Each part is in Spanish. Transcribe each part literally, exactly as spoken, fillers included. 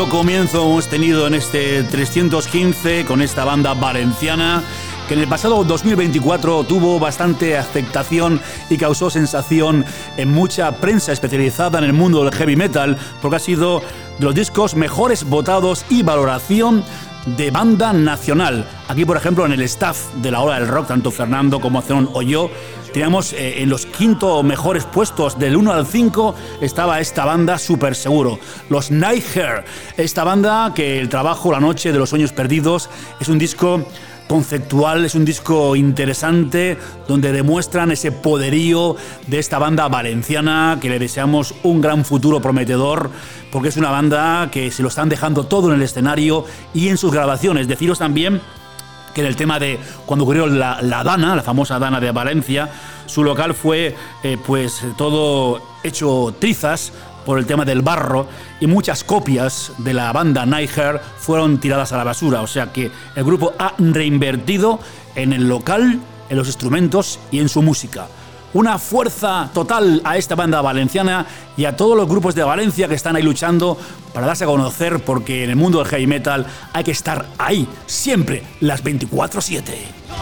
Tremendo comienzo hemos tenido en este trescientos quince con esta banda valenciana que en el pasado dos mil veinticuatro tuvo bastante aceptación y causó sensación en mucha prensa especializada en el mundo del heavy metal, porque ha sido de los discos mejores votados y valoración de banda nacional. Aquí, por ejemplo, en el staff de la Hora del Rock, tanto Fernando como Zenón o yo, teníamos eh, en los quinto mejores puestos del uno al cinco estaba esta banda súper seguro, los Nighthair. Esta banda que el trabajo La Noche de los Sueños Perdidos es un disco conceptual, es un disco interesante donde demuestran ese poderío de esta banda valenciana que le deseamos un gran futuro prometedor, porque es una banda que se lo están dejando todo en el escenario y en sus grabaciones. Deciros también que en el tema de cuando ocurrió la, la Dana, la famosa Dana de Valencia, su local fue eh, pues todo hecho trizas por el tema del barro, y muchas copias de la banda Nighthair fueron tiradas a la basura. O sea que el grupo ha reinvertido en el local, en los instrumentos y en su música. Una fuerza total a esta banda valenciana y a todos los grupos de Valencia que están ahí luchando para darse a conocer, porque en el mundo del heavy metal hay que estar ahí, siempre, las veinticuatro siete.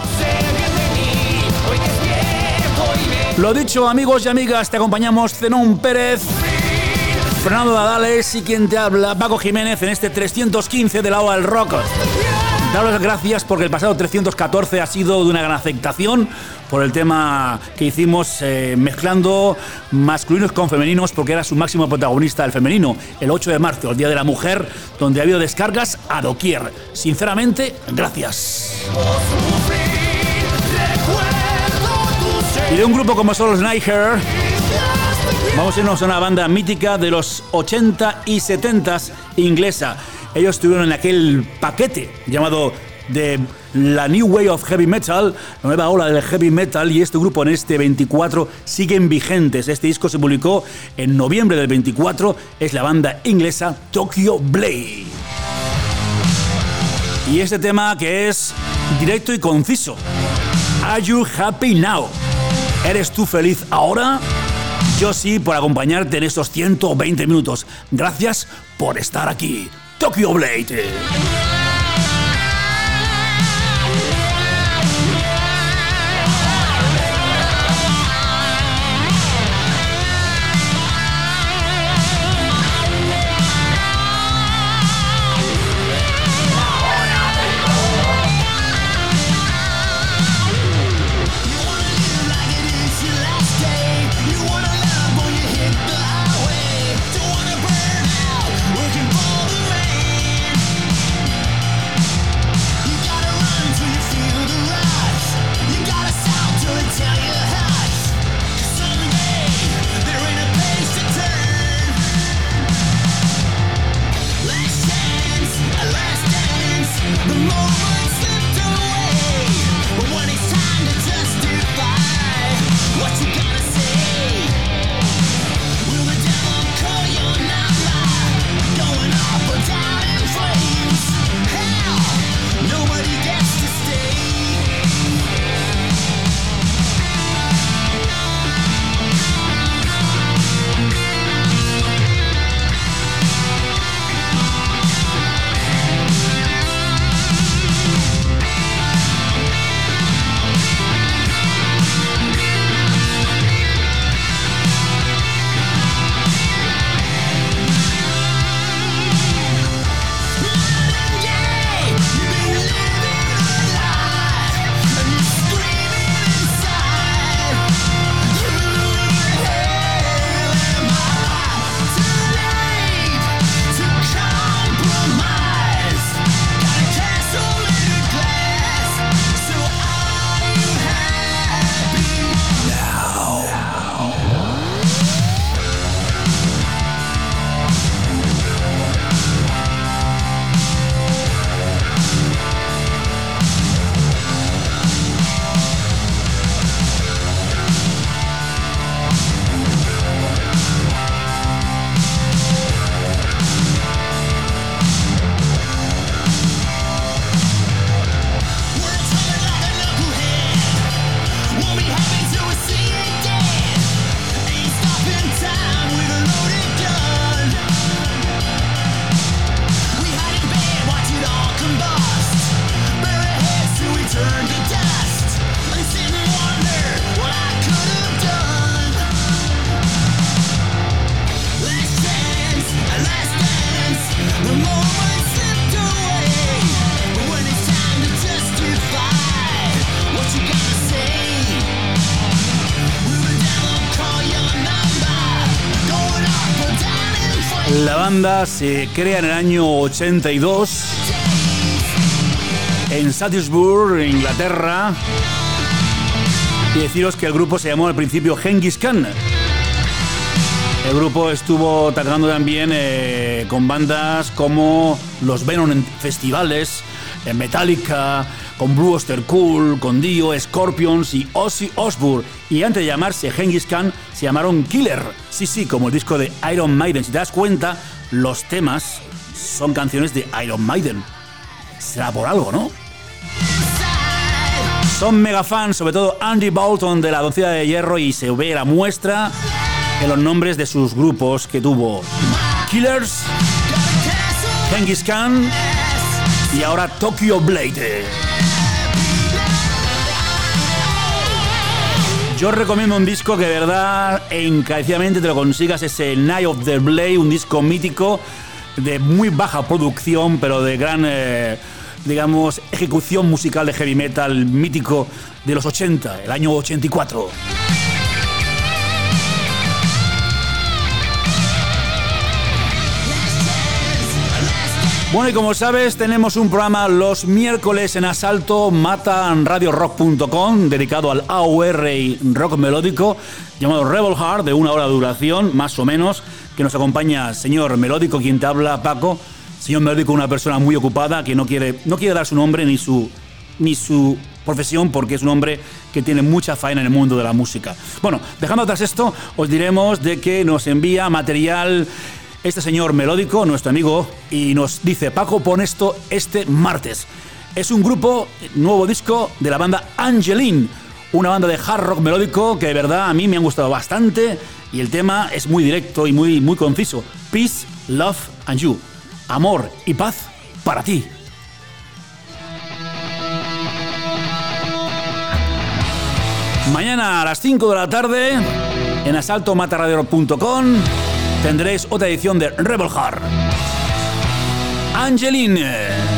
Lo dicho, amigos y amigas, te acompañamos Zenón Pérez, Fernando Nadales y quien te habla, Paco Jiménez, en este trescientos quince de la Hora del Rock. Daros las gracias porque el pasado trescientos catorce ha sido de una gran aceptación por el tema que hicimos eh, mezclando masculinos con femeninos, porque era su máximo protagonista el femenino, el ocho de marzo, el Día de la Mujer, donde ha habido descargas a doquier. Sinceramente, gracias. Y de un grupo como son los Nighthair, vamos a irnos a una banda mítica de los ochenta y setenta inglesa. Ellos estuvieron en aquel paquete llamado de la New Wave of Heavy Metal, la nueva ola del heavy metal, y este grupo en este veinticuatro siguen vigentes. Este disco se publicó en noviembre del veinticuatro, es la banda inglesa Tokyo Blade. Y este tema que es directo y conciso. Are you happy now? ¿Eres tú feliz ahora? Yo sí, por acompañarte en estos ciento veinte minutos. Gracias por estar aquí. Tokyo Blade. Working for the man. La banda se crea en el año ochenta y dos en Salisbury, Inglaterra. Y deciros que el grupo se llamó al principio Genghis Khan. El grupo estuvo tocando también eh, con bandas como los Venom en festivales, en Metallica, con Blue Oyster Cult, con Dio, Scorpions y Ozzy Osbourne. Y antes de llamarse Genghis Khan, se llamaron Killer. Sí, sí, como el disco de Iron Maiden. Si te das cuenta, los temas son canciones de Iron Maiden. Será por algo, ¿no? Son mega fans, sobre todo Andy Bolton de la Doncella de Hierro, y se ve la muestra en los nombres de sus grupos que tuvo: Killers, Genghis Khan y ahora Tokyo Blade. Yo os recomiendo un disco que de verdad encarecidamente te lo consigas, es el Night of the Blade, un disco mítico de muy baja producción, pero de gran, eh, digamos, ejecución musical de heavy metal mítico de los ochenta, el año ochenta y cuatro. Bueno, y como sabes, tenemos un programa los miércoles en Asalto, mata radio rock punto com, dedicado al A O R y rock melódico, llamado Rebel Heart, de una hora de duración, más o menos, que nos acompaña señor Melódico, quien te habla, Paco. Señor Melódico, una persona muy ocupada, que no quiere, no quiere dar su nombre ni su, ni su profesión, porque es un hombre que tiene mucha faena en el mundo de la música. Bueno, dejando atrás esto, os diremos de que nos envía material este señor Melódico, nuestro amigo, y nos dice: Paco, pon esto este martes. Es un grupo, nuevo disco de la banda Angeline, una banda de hard rock melódico que de verdad a mí me han gustado bastante, y el tema es muy directo y muy, muy conciso. Peace, Love and You. Amor y paz para ti. Mañana a las cinco de la tarde en asalto mata radio rock punto com tendréis otra edición de Rebel Heart. Angeline.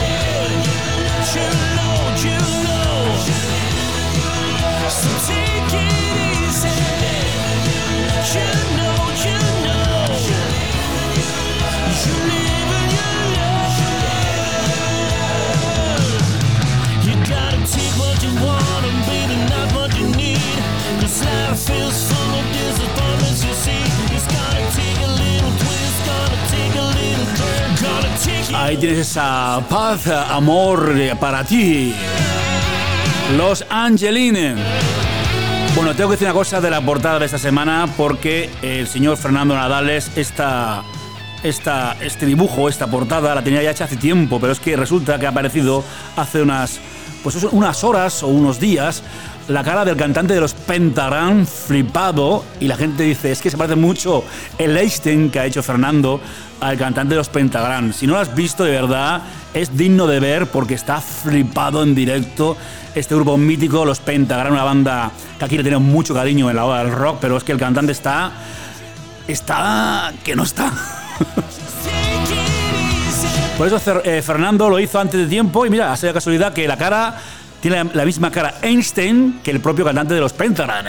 Take it. Ahí tienes esa paz, amor para ti. Los Angelines. Bueno, tengo que decir una cosa de la portada de esta semana, porque el señor Fernando Nadales, esta, esta, este dibujo, esta portada, la tenía ya hecha hace tiempo, pero es que resulta que ha aparecido hace unas, pues unas horas o unos días la cara del cantante de los Pentagram flipado, y la gente dice, es que se parece mucho el Einstein que ha hecho Fernando al cantante de los Pentagram. Si no lo has visto, de verdad, es digno de ver porque está flipado en directo. Este grupo mítico, los Pentagram, una banda que aquí le tiene mucho cariño en la hora del rock, pero es que el cantante está... está... que no está. Por eso eh, Fernando lo hizo antes de tiempo, y mira, ha sido casualidad que la cara tiene la, la misma cara Einstein que el propio cantante de los Pentagram.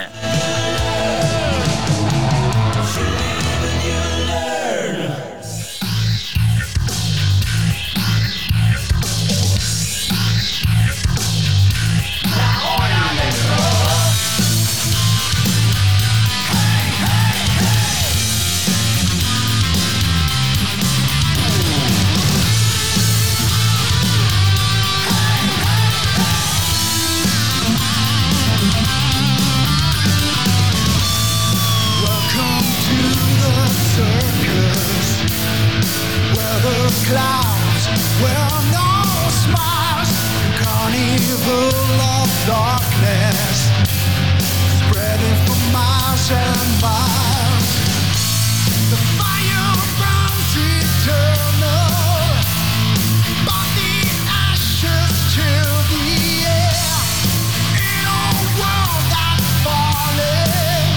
Clouds where no smiles, carnival of darkness, spreading for miles and miles. The fire burns eternal, but the ashes chill the air. In a world that's falling,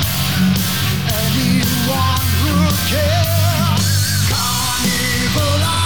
anyone who cares. Carnival of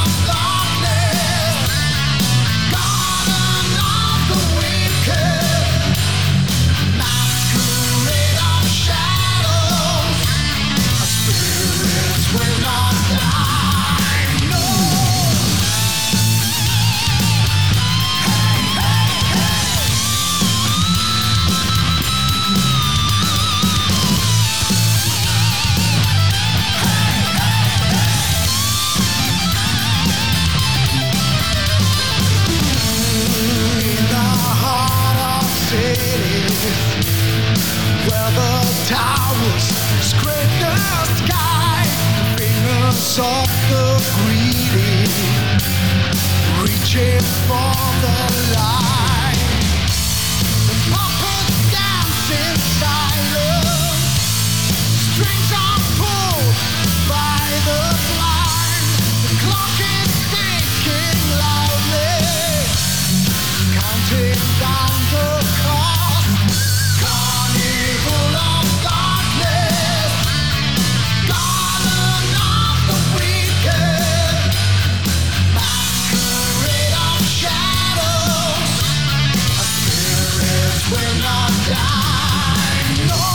of the greedy, reaching for the light. The puppets dance in silence, strings are pulled by the blind. The clock is ticking loudly, counting down the cost. Carnival of darkness, garden of the weekend, masquerade of shadows. Our spirits will not die, no.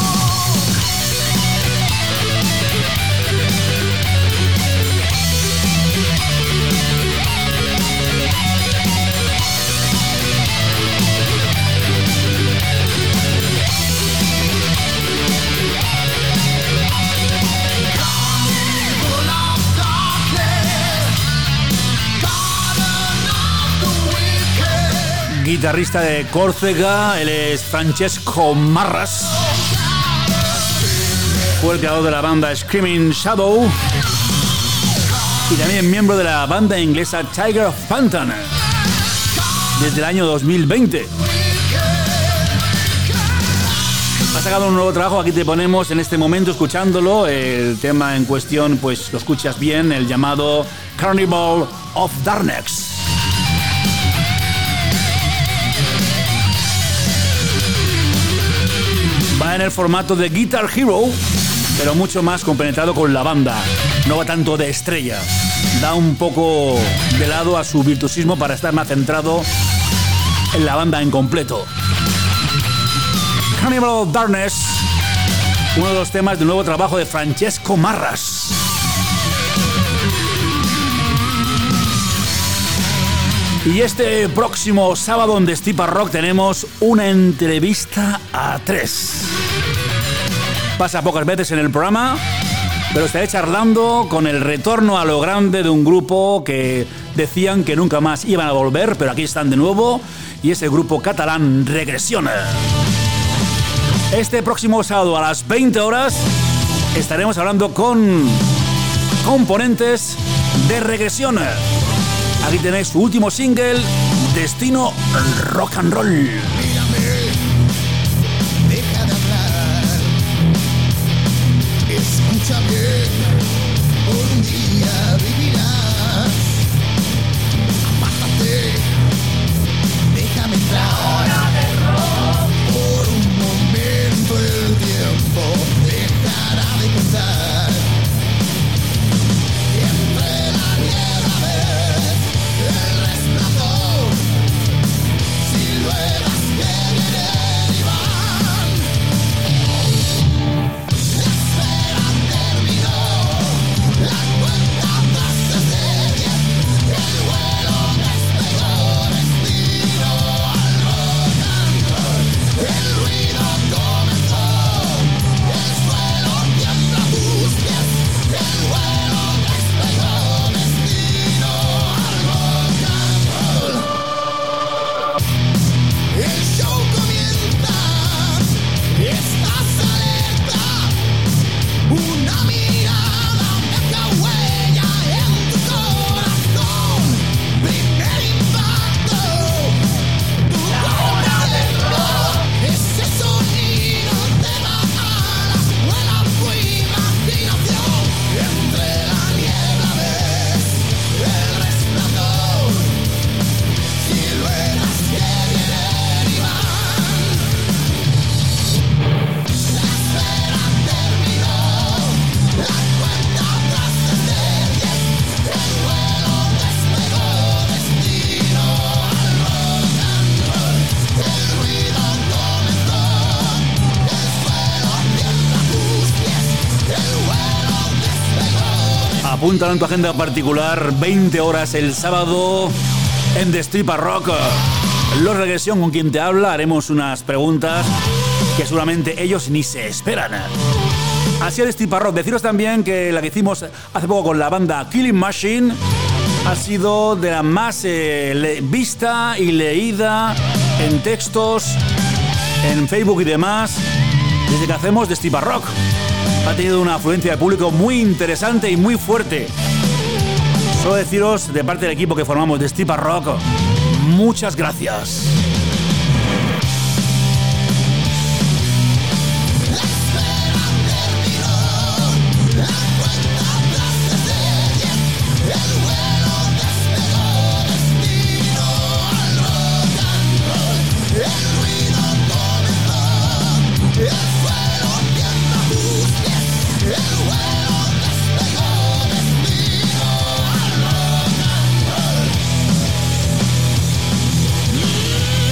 Guitarrista de Córcega, él es Francesco Marras. Fue el creador de la banda Screaming Shadow y también miembro de la banda inglesa Tiger of Pantan desde el año dos mil veinte. Ha sacado un nuevo trabajo, aquí te ponemos en este momento escuchándolo. El tema en cuestión, pues lo escuchas bien, el llamado Carnival of Darkness. Va en el formato de Guitar Hero, pero mucho más compenetrado con la banda. No va tanto de estrella. Da un poco de lado a su virtuosismo para estar más centrado en la banda en completo. Carnival of Darkness, uno de los temas del nuevo trabajo de Francesco Marras. Y este próximo sábado en Destipa Rock tenemos una entrevista a tres. Pasa pocas veces en el programa pero estaré charlando con el retorno a lo grande de un grupo que decían que nunca más iban a volver, pero aquí están de nuevo, y es el grupo catalán Regresión. Este próximo sábado a las veinte horas estaremos hablando con componentes de Regresión. Aquí tenéis su último single, Destino Rock and Roll. Mírame, deja de hablar, escucha bien, por un día vivirás, apártate, déjame entrar, por un momento el tiempo dejará de contar, entre la niebla ves el resplandor, siluetas que vienen y van. La espera terminó, la cuenta atrás desde diez, el vuelo despegó, destino al rock and roll. El ruido comenzó, el suelo tiembla a tus pies, el vuelo despegó, destino al rock and roll. El show comienza, estás alerta, una mirada deja huella en tu corazón, primer impacto, tu cuerpo adentro, ese sonido te da alas, vuela tu imaginación, entre la niebla ves el resplandor, siluetas que vienen y van. La espera terminó, la cuenta atrás desde diez, el vuelo despegó, destino al rock and roll. El ruido comenzó, el suelo tiembla a tus pies, el vuelo despegó. Apúntalo en tu agenda particular, veinte horas el sábado en Destripa Rock. Los Regresión, con quien te habla, haremos unas preguntas que seguramente ellos ni se esperan. Así es Destripa Rock. Deciros también que la que hicimos hace poco con la banda Killing Machine ha sido de la más eh, le- vista y leída en textos, en Facebook y demás, desde que hacemos Destripa Rock. Ha tenido una afluencia de público muy interesante y muy fuerte. Solo deciros, de parte del equipo que formamos de Destripa Rock, muchas gracias. El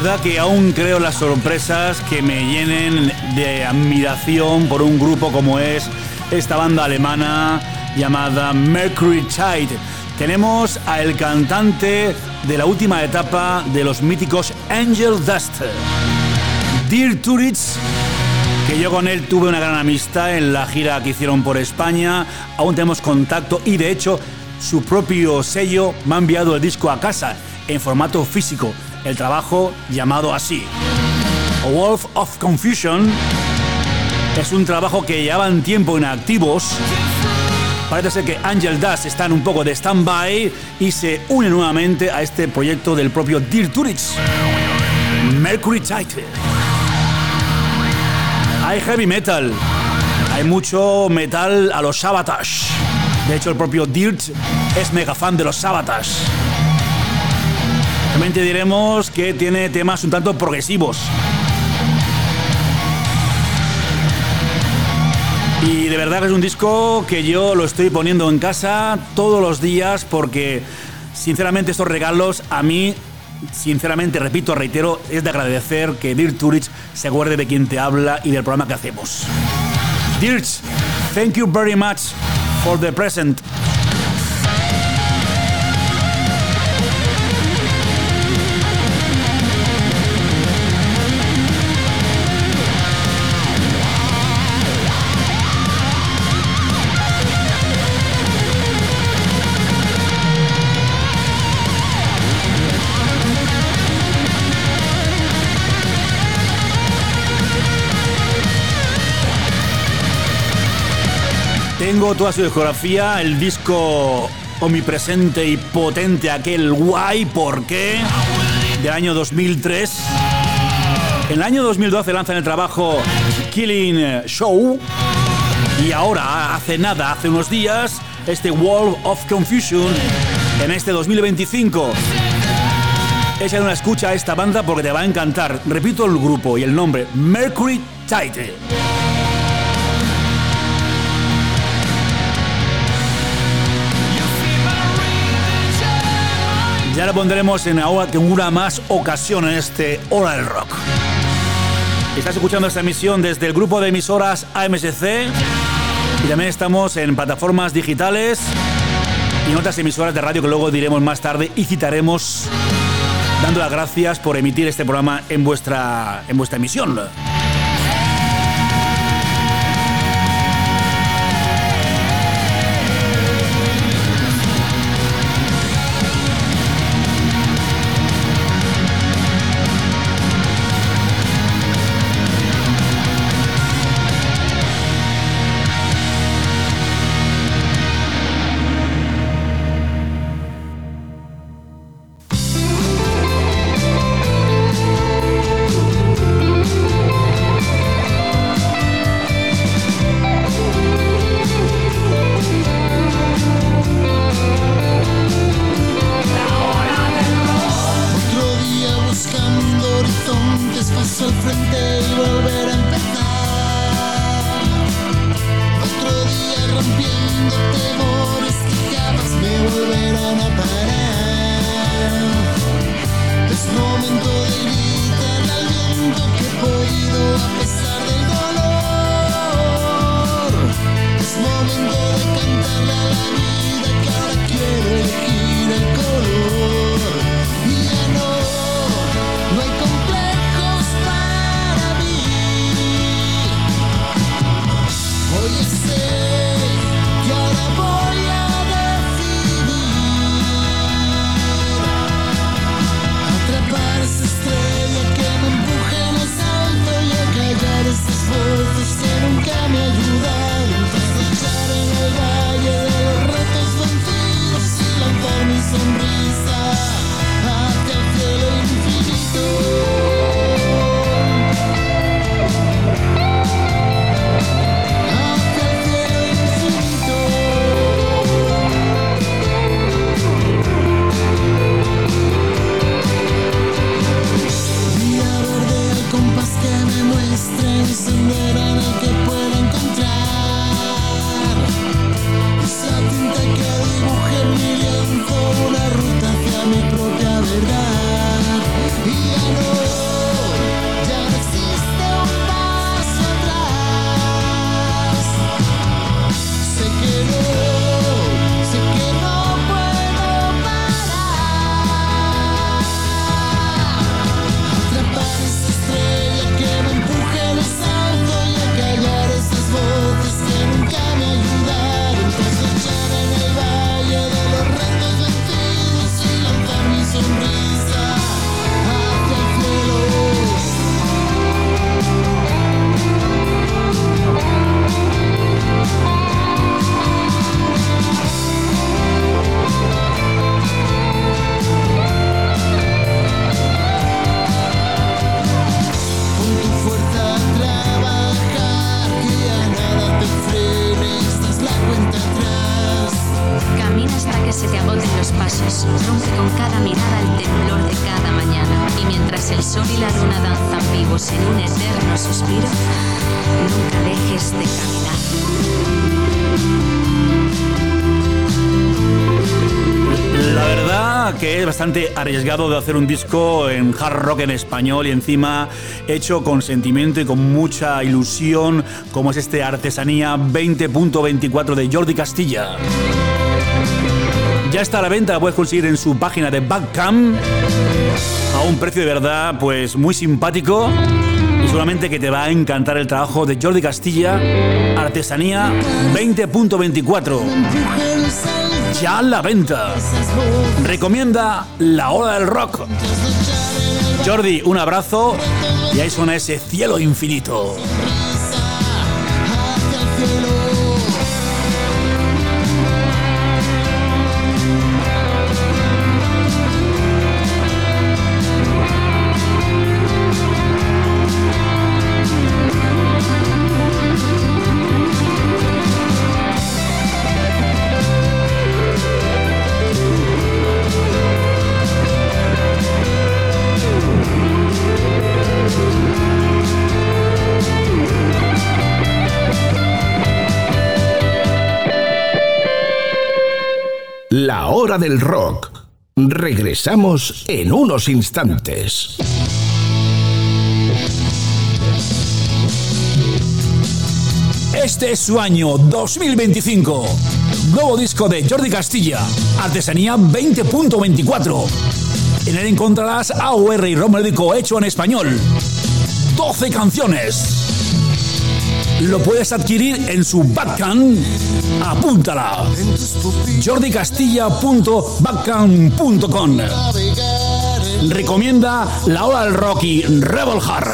verdad que aún creo en las sorpresas que me llenen de admiración por un grupo como es esta banda alemana llamada Mercury Tide. Tenemos al cantante de la última etapa de los míticos Angel Dust, Dirk Turits, que yo con él tuve una gran amistad en la gira que hicieron por España. Aún tenemos contacto y de hecho su propio sello me ha enviado el disco a casa en formato físico, el trabajo llamado así, A Wolf of Confusion. Es un trabajo que llevaban tiempo inactivos. Parece ser que Angel Dust están un poco de stand-by y se une nuevamente a este proyecto del propio Dirk Turits, Mercury Tide. Hay heavy metal, hay mucho metal a los Sabotage. De hecho, el propio Dirk es mega fan de los Sabotage. También te diremos que tiene temas un tanto progresivos. Y de verdad que es un disco que yo lo estoy poniendo en casa todos los días porque, sinceramente, estos regalos a mí, sinceramente, repito, reitero, es de agradecer que Dirk Turits se acuerde de quien te habla y del programa que hacemos. Dirk, thank you very much for the present. Tengo toda su discografía, el disco omnipresente y potente, aquel Guay, ¿por qué?, del año dos mil tres. En el año dos mil doce lanzan el trabajo Killing Show y ahora, hace nada, hace unos días, este Wolf of Confusion en este dos mil veinticinco. Echa una escucha a esta banda porque te va a encantar. Repito el grupo y el nombre, Mercury Tide. Ya lo pondremos en ahora que una más ocasión en este Hora del Rock. Estás escuchando esta emisión desde el grupo de emisoras A M S C y también estamos en plataformas digitales y en otras emisoras de radio que luego diremos más tarde y citaremos, dando las gracias por emitir este programa en vuestra, en vuestra emisión. Hacia el cielo reboten los pasos, rompe con cada mirada el temblor de cada mañana. Y mientras el sol y la luna danzan vivos en un eterno suspiro, nunca dejes de caminar. La verdad que es bastante arriesgado de hacer un disco en hard rock en español y encima hecho con sentimiento y con mucha ilusión, como es este Artesanía veinte punto veinticuatro de Jordi Castilla. Ya está a la venta, la puedes conseguir en su página de Bandcamp a un precio de verdad pues muy simpático y seguramente que te va a encantar el trabajo de Jordi Castilla. Artesanía veinte punto veinticuatro. Ya a la venta. Recomienda La Hora del Rock. Jordi, un abrazo y ahí suena ese cielo infinito. La Hora del Rock. Regresamos en unos instantes. Este es su año dos mil veinticinco. Nuevo disco de Jordi Castilla, Artesanía veinte punto veinticuatro. En él encontrarás A O R y rock melódico hecho en español. doce canciones. Lo puedes adquirir en su Bandcamp. Apúntala. jordi castilla punto bandcamp punto com. Recomienda La Hora del Rock y Rebel Heart.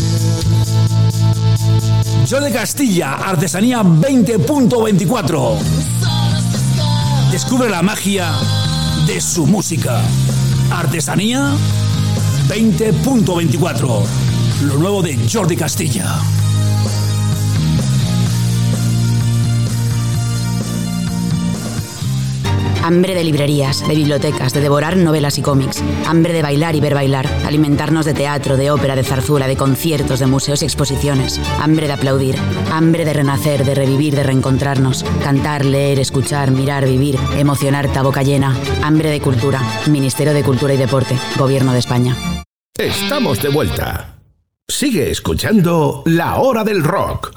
Jordi Castilla, Artesanía veinte punto veinticuatro. Descubre la magia de su música. Artesanía veinte punto veinticuatro. Lo nuevo de Jordi Castilla. Hambre de librerías, de bibliotecas, de devorar novelas y cómics. Hambre de bailar y ver bailar. Alimentarnos de teatro, de ópera, de zarzuela, de conciertos, de museos y exposiciones. Hambre de aplaudir. Hambre de renacer, de revivir, de reencontrarnos. Cantar, leer, escuchar, mirar, vivir. Emocionarte a boca llena. Hambre de cultura. Ministerio de Cultura y Deporte. Gobierno de España. Estamos de vuelta. Sigue escuchando La Hora del Rock.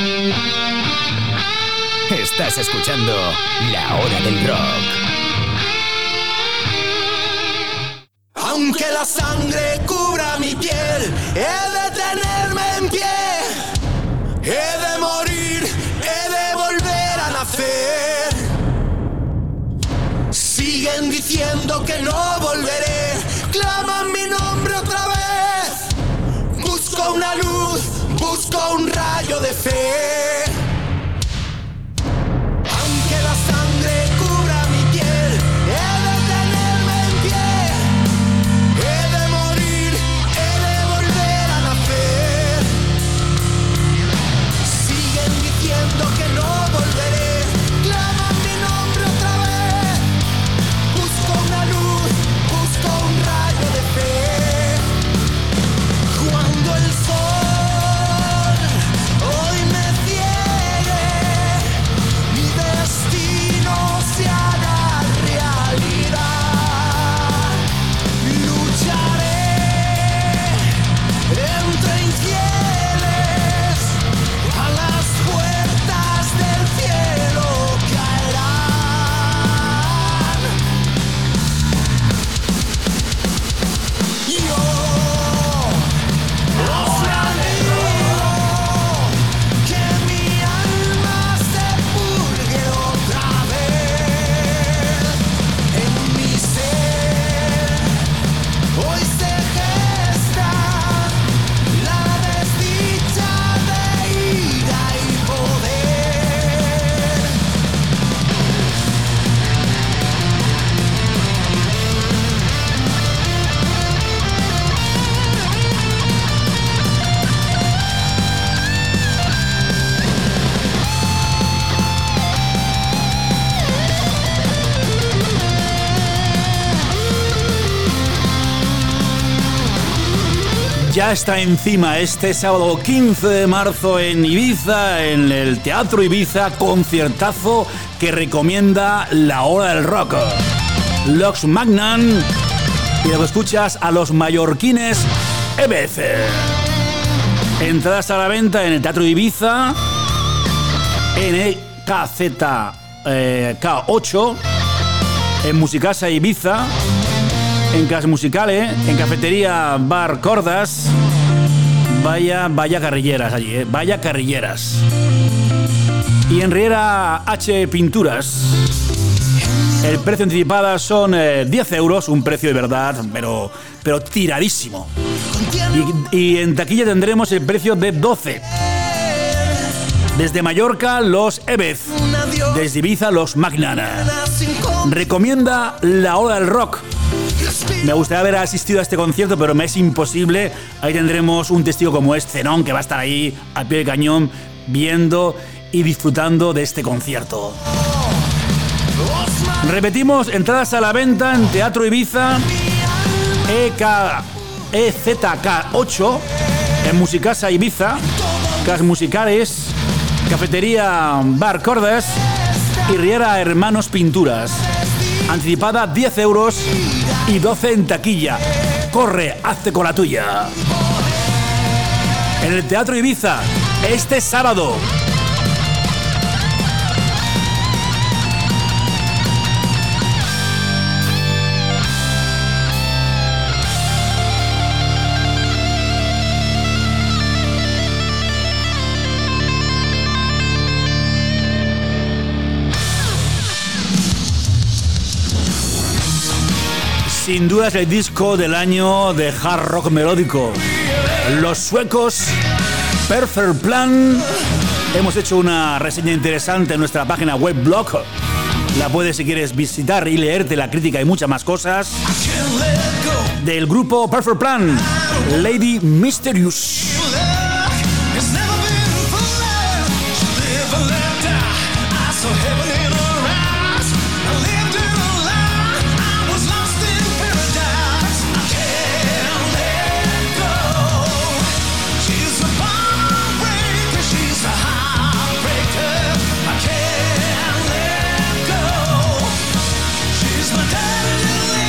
Estás escuchando La Hora del Rock. Aunque la sangre cubra mi piel, he de tenerme en pie. He de morir, he de volver a nacer. Siguen diciendo que no volveré, claman mi nombre otra vez. Busco una luz, busco un rayo de fe. Cuando el sol hoy me cierra ya está encima este sábado quince de marzo en Ibiza, en el Teatro Ibiza, conciertazo que recomienda La Hora del Rock. Lox Magnan, y luego escuchas a los mallorquines Ebez. Entradas a la venta en el Teatro Ibiza, en el K Z K ocho, en Musicasa Ibiza, en Cas Musicale, en Cafetería Bar Cordas. Vaya, vaya carrilleras allí, ¿eh? Vaya carrilleras. Y en Riera H Pinturas, el precio anticipada son eh, diez euros, un precio de verdad, pero, pero tiradísimo. Y, y en taquilla tendremos el precio de doce. Desde Mallorca, los Ebez. Desde Ibiza, los Magnana. Recomienda La Hora del Rock. Me gustaría haber asistido a este concierto, pero me es imposible. Ahí tendremos un testigo como es Zenón, que va a estar ahí al pie del cañón, viendo y disfrutando de este concierto. Repetimos, entradas a la venta en Teatro Ibiza, E Z K ocho, en Musicasa Ibiza, Cas Musicales, Cafetería Bar Cordas y Riera Hermanos Pinturas. Anticipada diez euros y doce en taquilla. Corre, hazte con la tuya. En el Teatro Ibiza, este sábado. Sin duda es el disco del año de hard rock melódico. Los suecos Perfect Plan. Hemos hecho una reseña interesante en nuestra página web blog. La puedes, si quieres, visitar y leerte la crítica y muchas más cosas. Del grupo Perfect Plan, Lady Mysterious.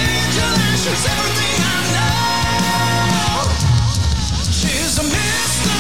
Everything I know, she's a mystery.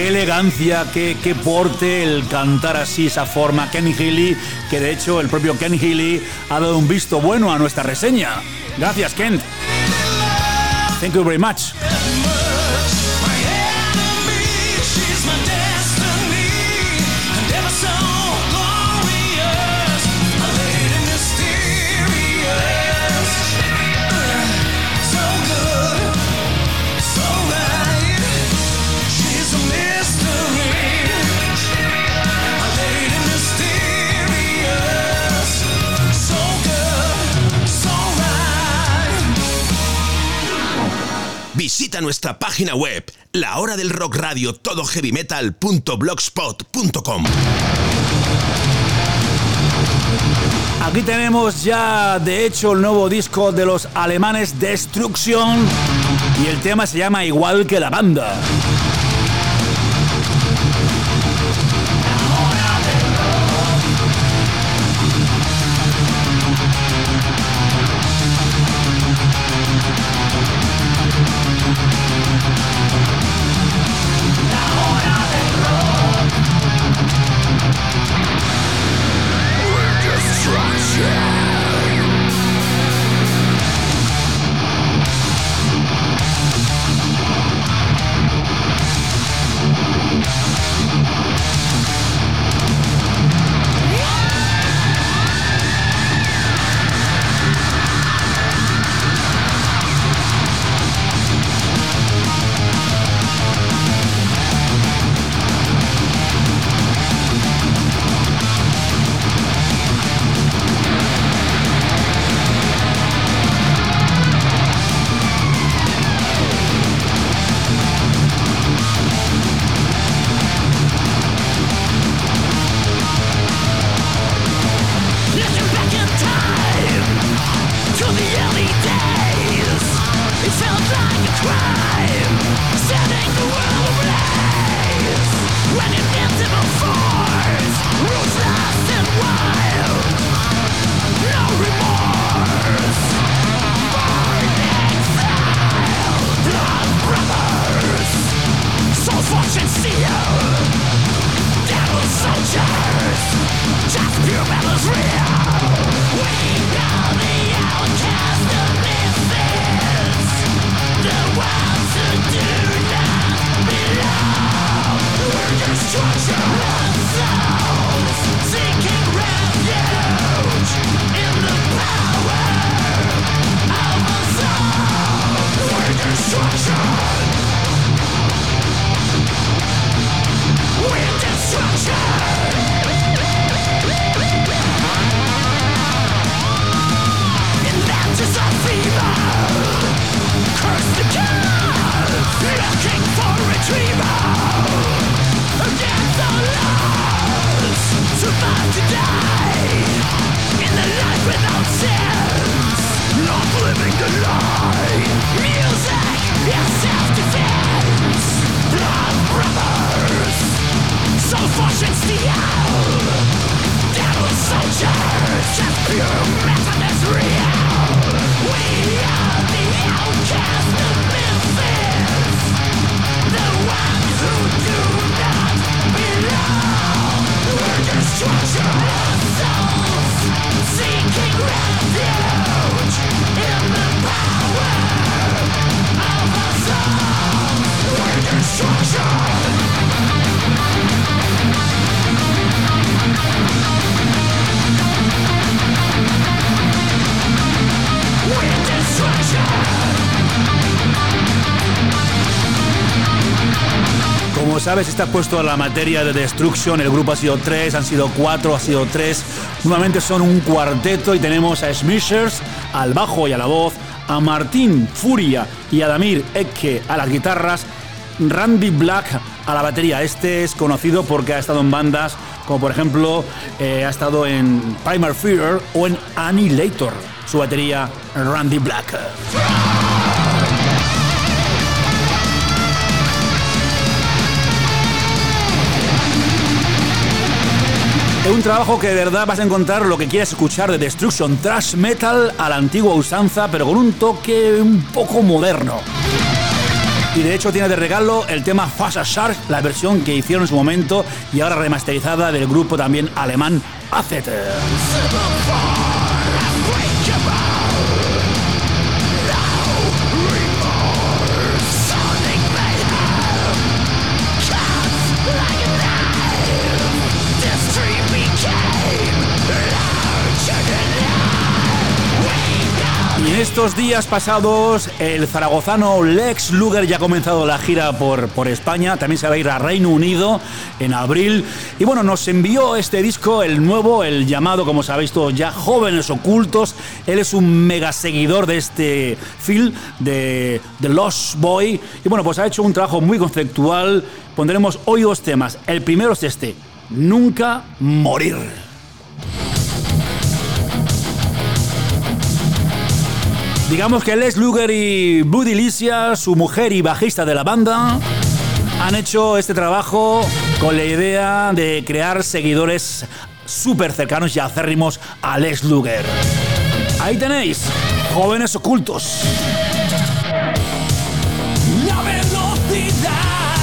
qué elegancia, qué, qué porte el cantar así, esa forma. Ken Healy, que de hecho el propio Ken Healy ha dado un visto bueno a nuestra reseña. Gracias, Ken. Thank you very much. Visita nuestra página web, la hora del rock radio todo heavy metal punto blogspot punto com. Aquí tenemos ya, de hecho, el nuevo disco de los alemanes Destruction y el tema se llama igual que la banda. Como sabes, está puesto a la materia de Destruction. El grupo ha sido tres, han sido cuatro, ha sido tres. Nuevamente son un cuarteto y tenemos a Smishers al bajo y a la voz, a Martín Furia y a Damir Ecke a las guitarras, Randy Black a la batería. Este es conocido porque ha estado en bandas como por ejemplo eh, ha estado en Primal Fear o en Annihilator. Su batería, Randy Black. Es un trabajo que de verdad vas a encontrar lo que quieras escuchar de Destruction, thrash metal a la antigua usanza, pero con un toque un poco moderno. Y de hecho tiene de regalo el tema Fast Shark, la versión que hicieron en su momento y ahora remasterizada del grupo también alemán A Z. Y en estos días pasados, el zaragozano Lex Luger ya ha comenzado la gira por, por España. También se va a ir a Reino Unido en abril. Y bueno, nos envió este disco, el nuevo, el llamado, como sabéis todos ya, Jóvenes Ocultos. Él es un mega seguidor de este film, de The Lost Boy. Y bueno, pues ha hecho un trabajo muy conceptual. Pondremos hoy dos temas. El primero es este, Nunca Morir. Digamos que Les Luger y Buddy Licia, su mujer y bajista de la banda, han hecho este trabajo con la idea de crear seguidores súper cercanos y acérrimos a Les Luger. Ahí tenéis, Jóvenes Ocultos. La velocidad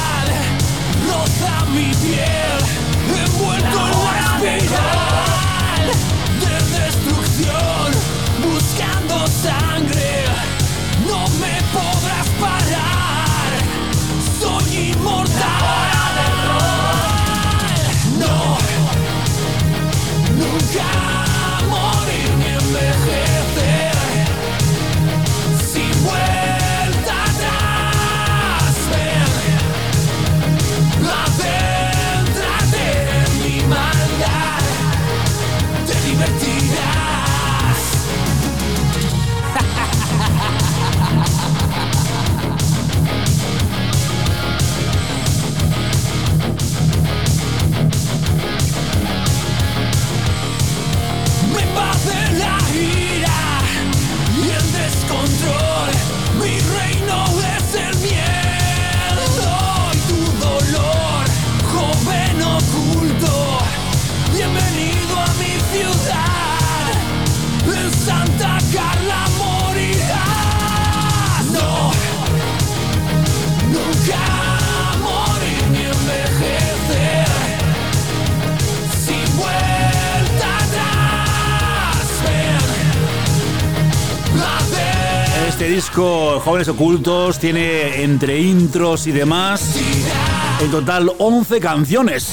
roza mi piel, envuelto en la espiral de destrucción, buscando sangre. No me podrás parar, soy inmortal. No, nunca morir ni envejecer, sin vuelta atrás. Ven, adéntrate en mi maldad, te divertirás. Descontrol, mi reino es el miedo y tu dolor, joven oculto. Bienvenido a mi ciudad, en Santa Carla morirás. No, nunca morir ni envejecer, sin vuelta atrás. Ven, Este disco, Jóvenes Ocultos, tiene entre intros y demás, en total once canciones.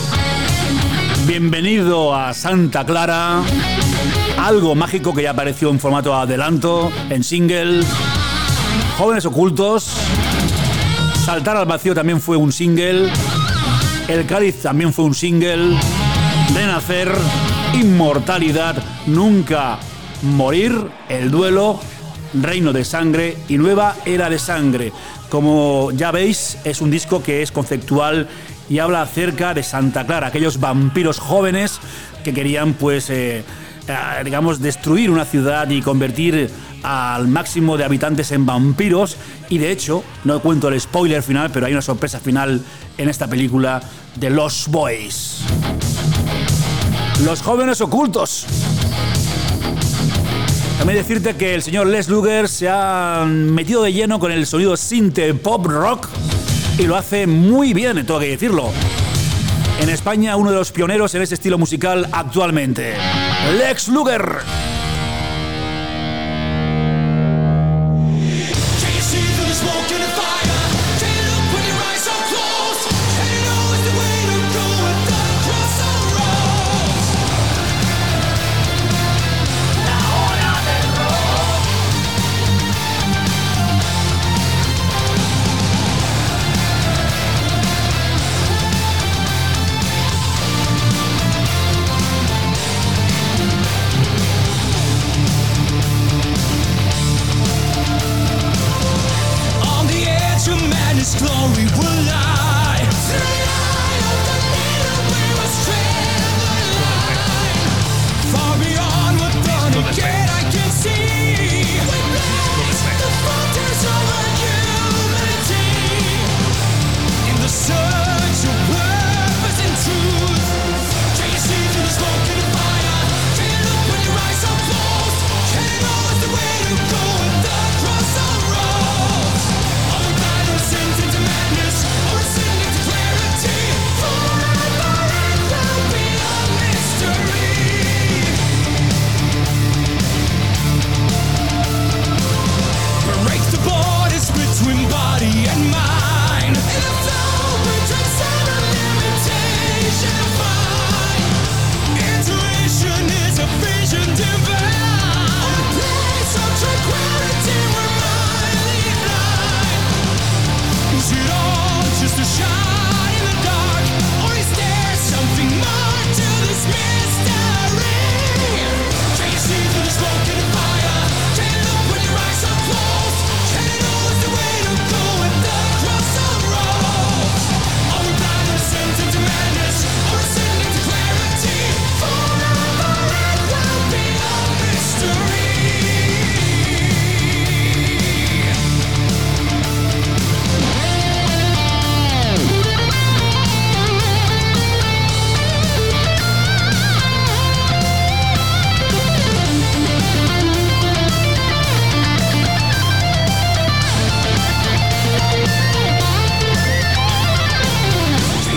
Bienvenido a Santa Clara, Algo Mágico, que ya apareció en formato adelanto, en single. Jóvenes Ocultos, Saltar al Vacío también fue un single. El Cáliz también fue un single. Renacer, Inmortalidad, Nunca Morir, El Duelo, Reino de Sangre y Nueva Era de Sangre. Como ya veis, es un disco que es conceptual y habla acerca de Santa Clara, aquellos vampiros jóvenes que querían, pues, eh, eh, digamos, destruir una ciudad y convertir al máximo de habitantes en vampiros. Y de hecho, no cuento el spoiler final, pero hay una sorpresa final en esta película de Lost Boys. Los Jóvenes Ocultos. También decirte que el señor Les Luger se ha metido de lleno con el sonido synth pop rock y lo hace muy bien, tengo que decirlo. En España, uno de los pioneros en ese estilo musical actualmente. Lex Luger.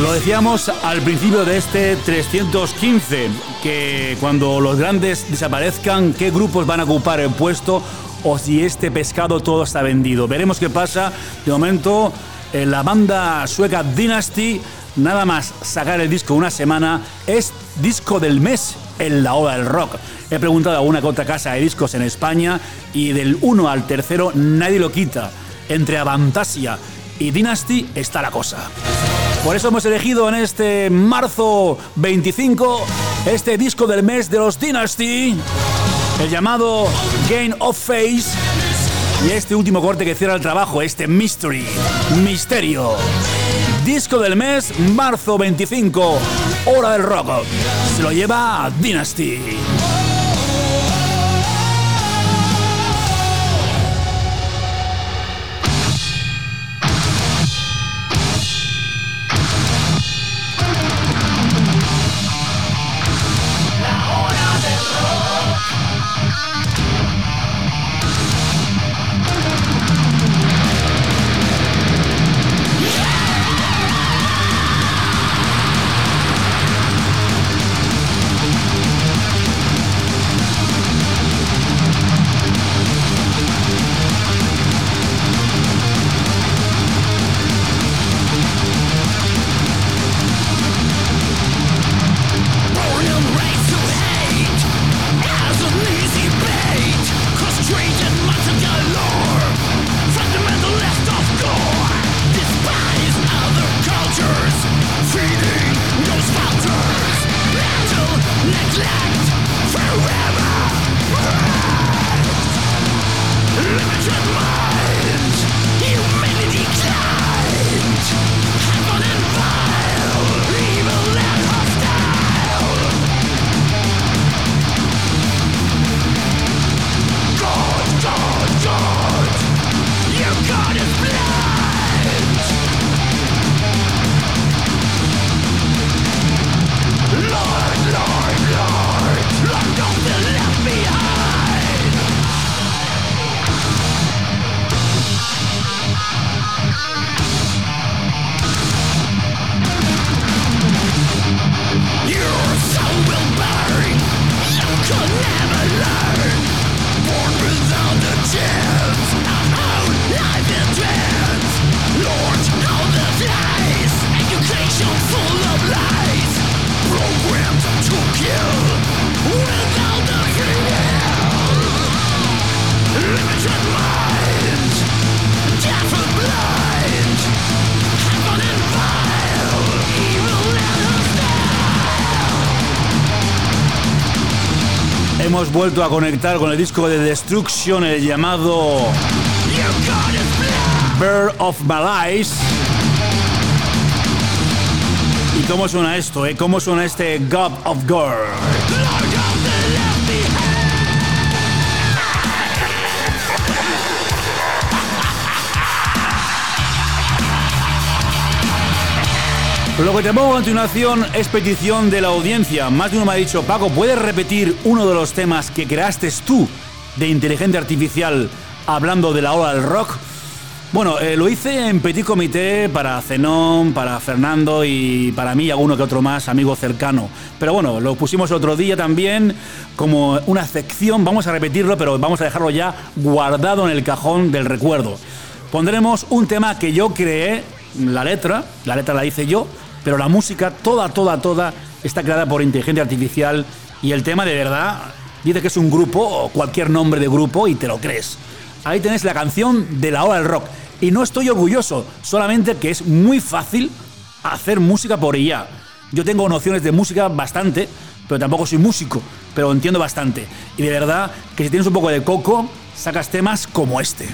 Lo decíamos al principio de este trescientos quince, que cuando los grandes desaparezcan, ¿qué grupos van a ocupar el puesto? O si este pescado todo está vendido. Veremos qué pasa. De momento, eh, la banda sueca Dynasty, nada más sacar el disco una semana, es disco del mes en la hora del rock. He preguntado a una que otra casa de discos en España y del uno al tercero nadie lo quita. Entre Avantasia y Dynasty está la cosa. Por eso hemos elegido en este marzo veinticinco este disco del mes de los Dynasty, el llamado Game of Face, y este último corte que cierra el trabajo, este Mystery, Misterio. Disco del mes, marzo veinticinco, hora del rock. Se lo lleva Dynasty. Hemos vuelto a conectar con el disco de Destruction, el llamado Bird of My Eyes. ¿Y cómo suena esto, eh? ¿Cómo suena este God of Gore? Lo que te pongo a continuación es petición de la audiencia. Más de uno me ha dicho: Paco, ¿puedes repetir uno de los temas que creaste tú de inteligencia artificial hablando de la hora del rock? Bueno, eh, lo hice en petit comité para Zenón, para Fernando y para mí y alguno que otro más, amigo cercano. Pero bueno, lo pusimos otro día también como una sección. Vamos a repetirlo, pero vamos a dejarlo ya guardado en el cajón del recuerdo. Pondremos un tema que yo creé, la letra, la letra la hice yo, pero la música, toda, toda, toda, está creada por inteligencia artificial y el tema de verdad dice que es un grupo o cualquier nombre de grupo y te lo crees. Ahí tenés la canción de la hora del rock. Y no estoy orgulloso, solamente que es muy fácil hacer música por I A. Yo tengo nociones de música bastante, pero tampoco soy músico, pero entiendo bastante. Y de verdad que si tienes un poco de coco, sacas temas como este.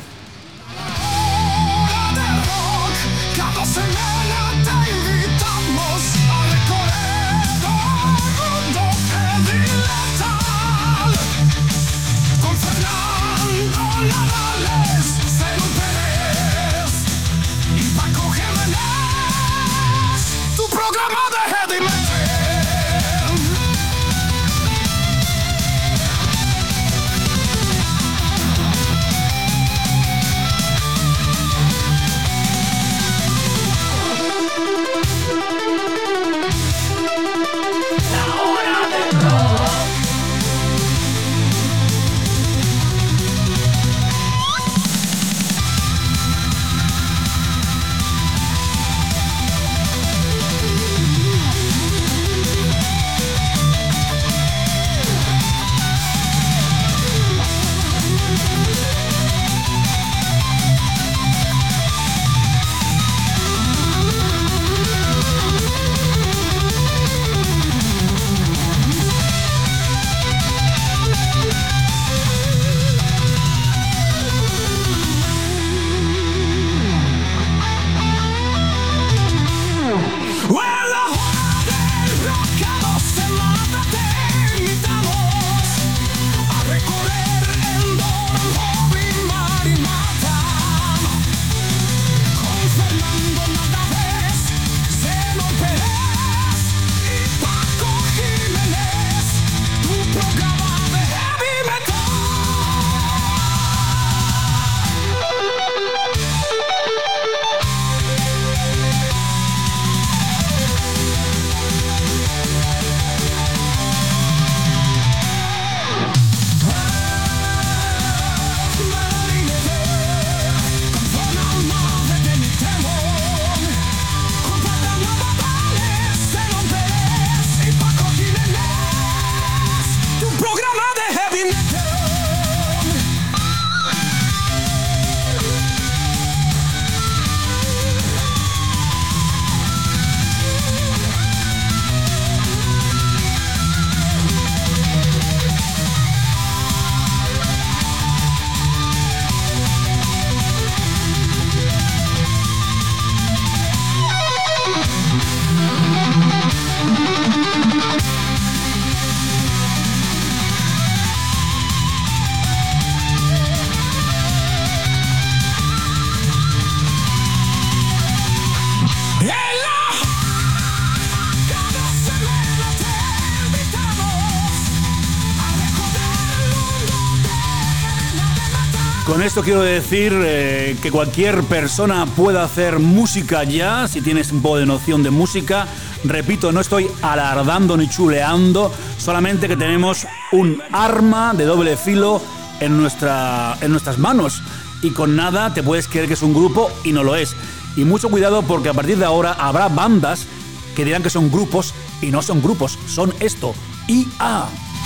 Con esto quiero decir eh, que cualquier persona puede hacer música ya, si tienes un poco de noción de música. Repito, no estoy alardando ni chuleando, solamente que tenemos un arma de doble filo en, nuestra, en nuestras manos. Y con nada te puedes creer que es un grupo y no lo es. Y mucho cuidado porque a partir de ahora habrá bandas que dirán que son grupos y no son grupos, son esto, I A.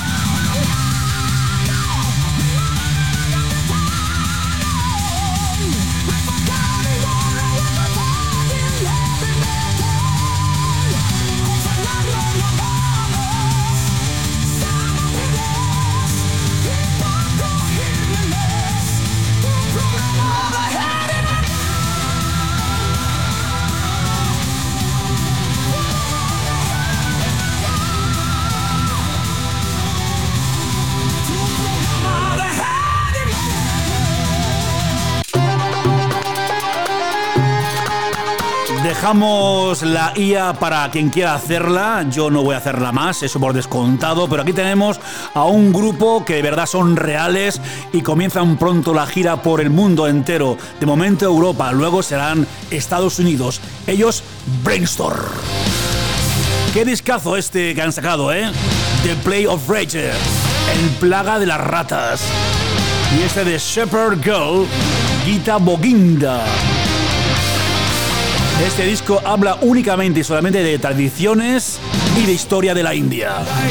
Dejamos la I A para quien quiera hacerla, yo no voy a hacerla más, eso por descontado, pero aquí tenemos a un grupo que de verdad son reales y comienzan pronto la gira por el mundo entero. De momento Europa, luego serán Estados Unidos. Ellos, Brainstorm. Qué discazo este que han sacado, ¿eh? The Play of Rage, el plaga de las ratas. Y este de Shepherd Girl, Gita Govinda. Este disco habla únicamente y solamente de tradiciones y de historia de la India.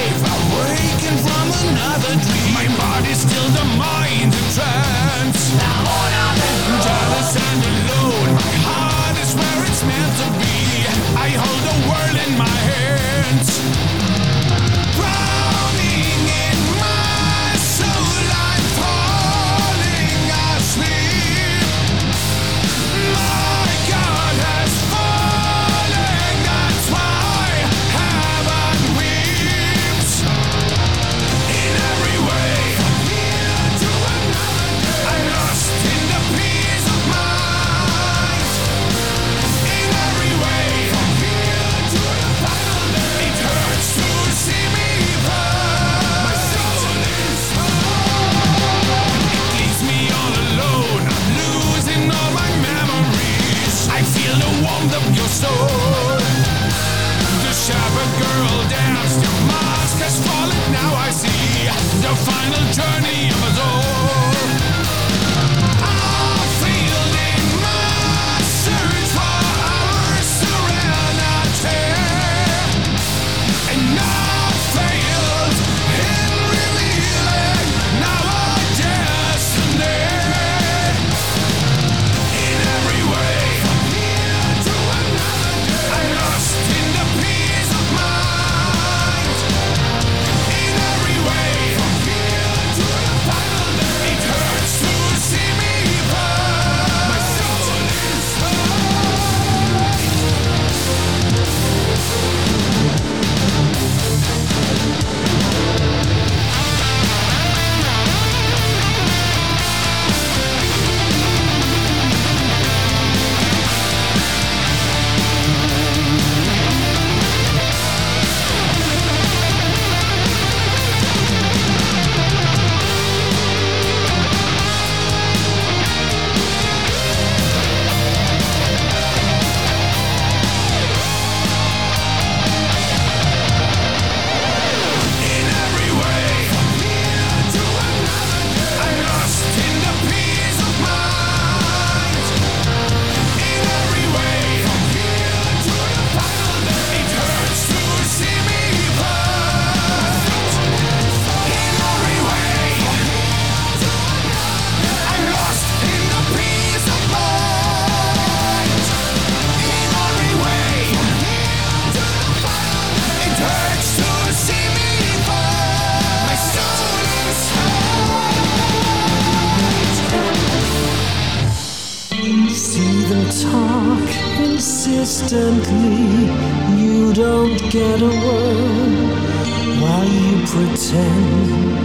Consistently, you don't get a word while you pretend.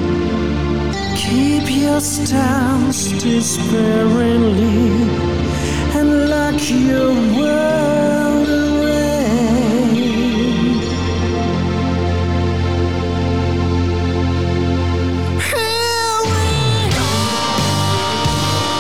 Keep your stance despairingly and lock your world away. Here we go.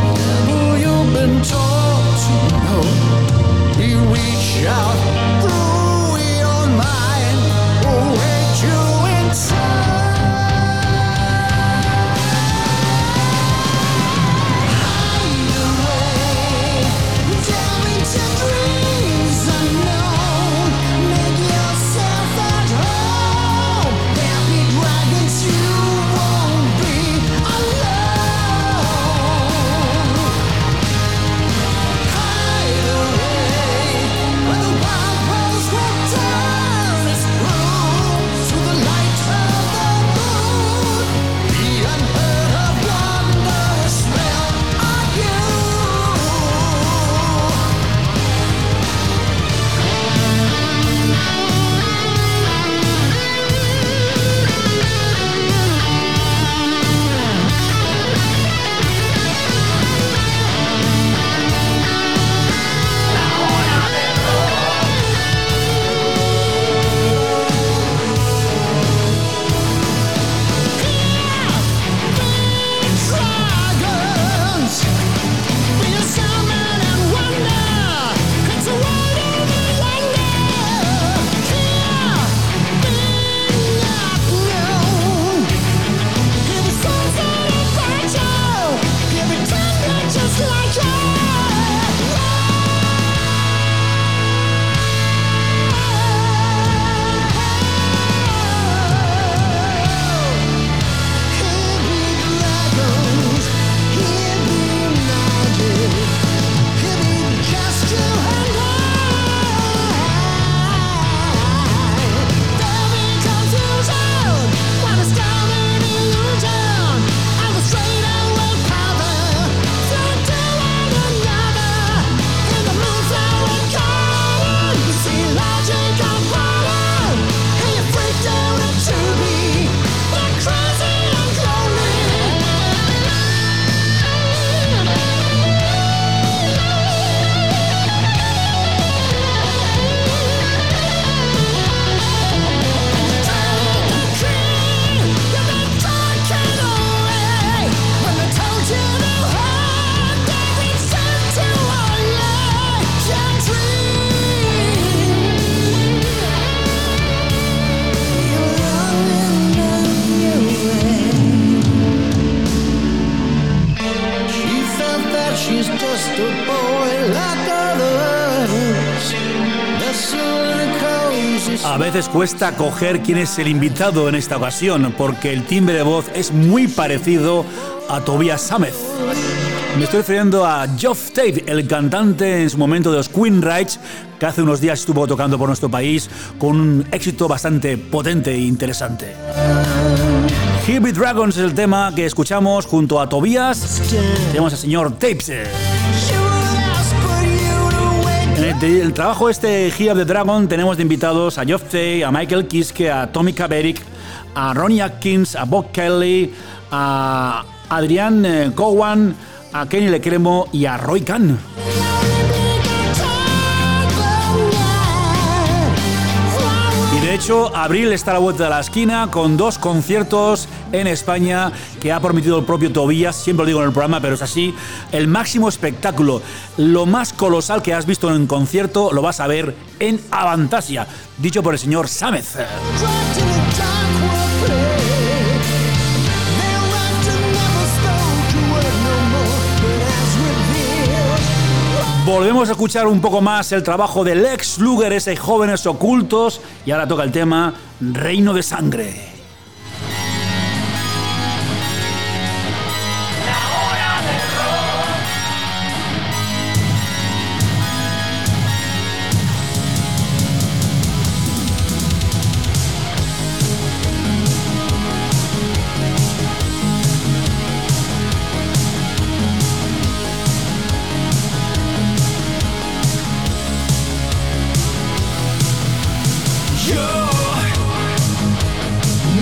Who you've been taught to know. You reach out through your mind, will wait you inside. A veces cuesta coger quién es el invitado en esta ocasión, porque el timbre de voz es muy parecido a Tobias Sammet. Me estoy refiriendo a Geoff Tate, el cantante en su momento de los Queensryche, que hace unos días estuvo tocando por nuestro país con un éxito bastante potente e interesante. Here Be Dragons es el tema que escuchamos junto a Tobias. Tenemos al señor Tate. En el, el trabajo este Here Be Dragon tenemos de invitados a Geoff Tate, a Michael Kiske, a Tommy Kaberik, a Ronnie Atkins, a Bob Kelly, a Adrian Cowan, a Kenny Lecremo y a Roy Khan. Y de hecho, abril está a la vuelta de la esquina con dos conciertos en España que ha prometido el propio Tobias, siempre lo digo en el programa, pero es así, el máximo espectáculo, lo más colosal que has visto en un concierto lo vas a ver en Avantasia, dicho por el señor Sammet. Volvemos a escuchar un poco más el trabajo de Lex Luger, ese Jóvenes Ocultos, y ahora toca el tema Reino de Sangre. Yo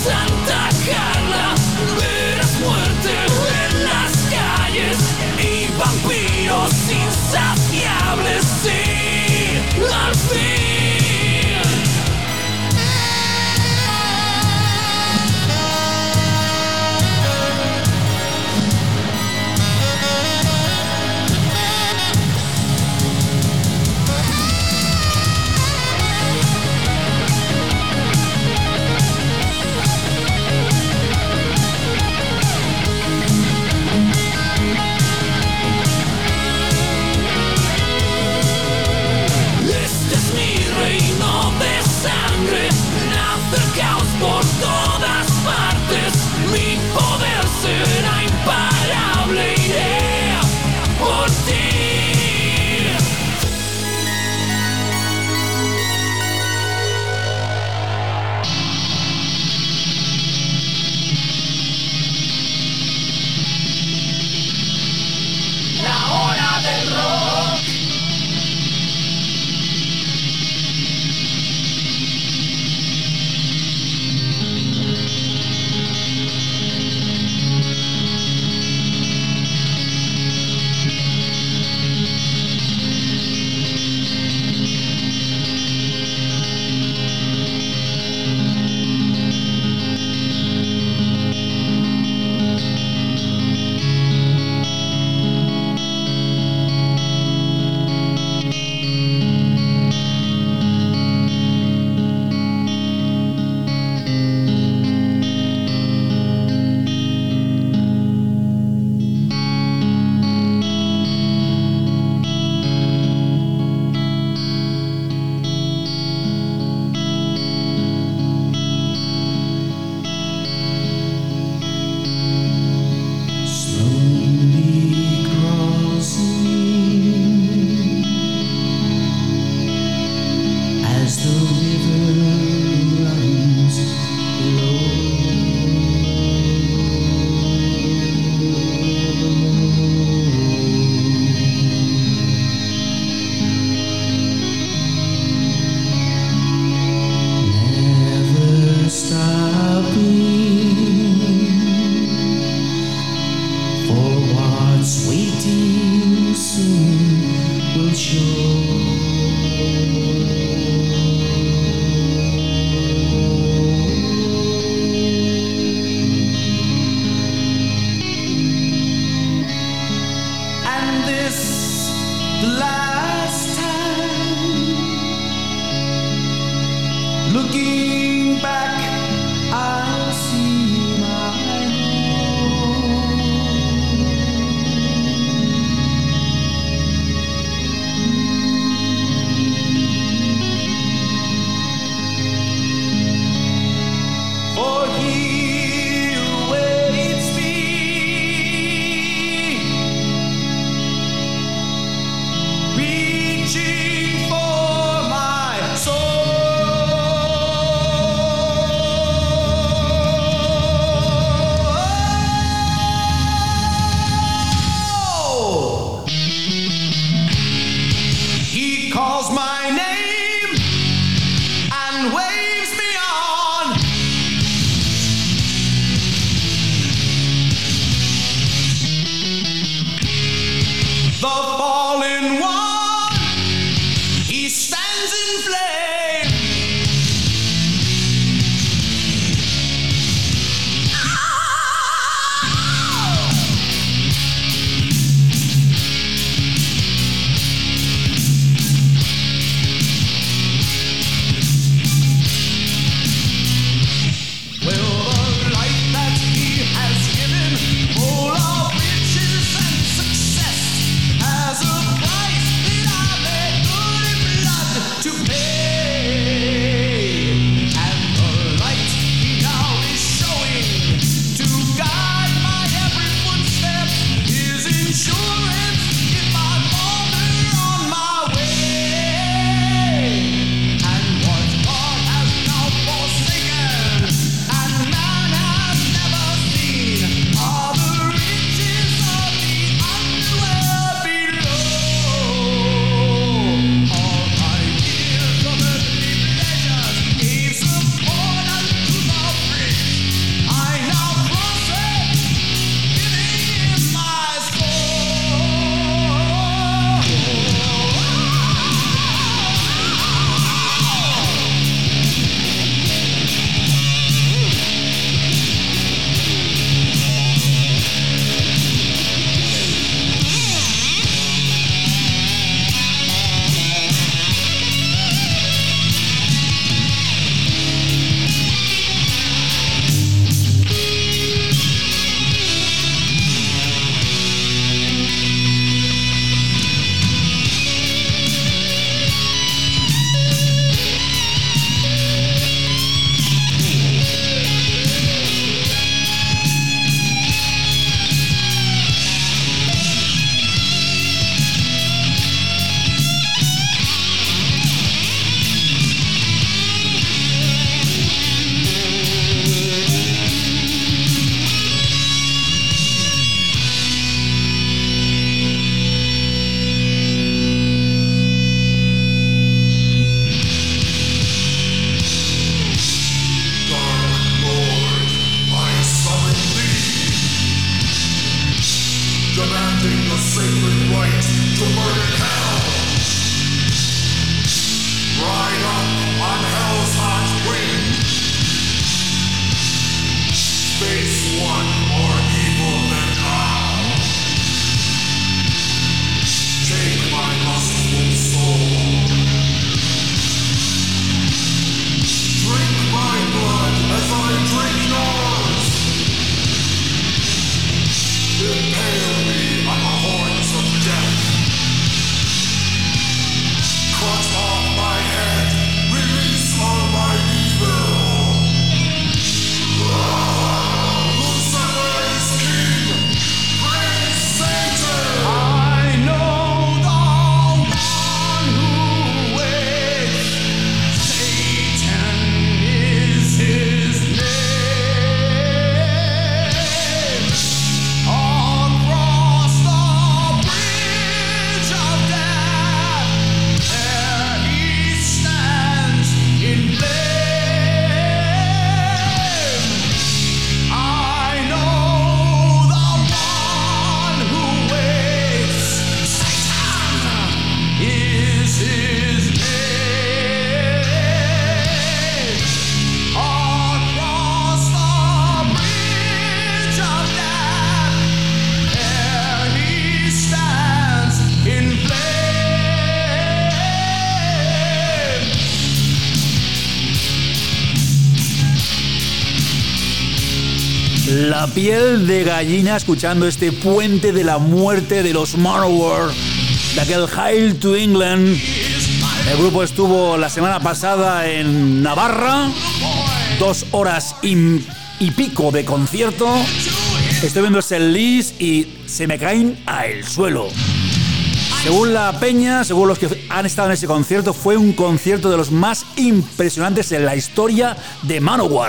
Santa Carla, verás muerte en las calles y vampiros insaciables, sí, al fin. La piel de gallina escuchando este puente de la muerte de los Manowar, de aquel Hail to England. El grupo estuvo la semana pasada en Navarra, dos horas y, y pico de concierto. Estoy viendo ese list y se me caen al suelo. Según la peña, según los que han estado en ese concierto, fue un concierto de los más impresionantes en la historia de Manowar.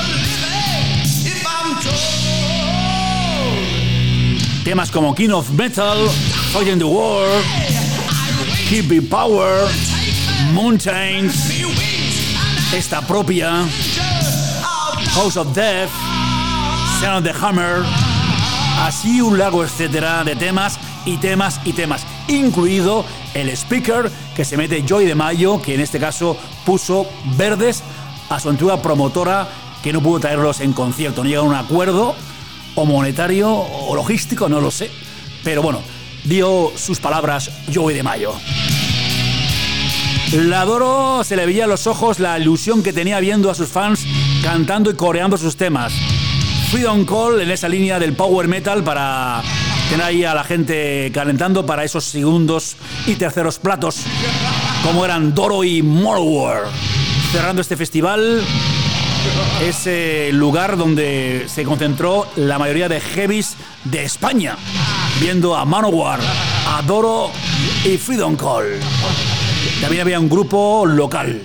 Temas como King of Metal, Fight in the World, Keep It Power, Mountains, esta propia, House of Death, Sound of the Hammer, así un largo etcétera de temas y temas y temas, incluido el speaker que se mete Joey de Mayo, que en este caso puso verdes a su antigua promotora que no pudo traerlos en concierto, no llegaron a un acuerdo o monetario o logístico, no lo sé, pero bueno, dio sus palabras Joey de Mayo. La adoro, se le veía a los ojos la ilusión que tenía viendo a sus fans cantando y coreando sus temas. Freedom Call en esa línea del power metal para tener ahí a la gente calentando para esos segundos y terceros platos como eran Doro y Manowar. Cerrando este festival, ese lugar donde se concentró la mayoría de heavies de España, viendo a Manowar, a Doro y Freedom Call. También había un grupo local.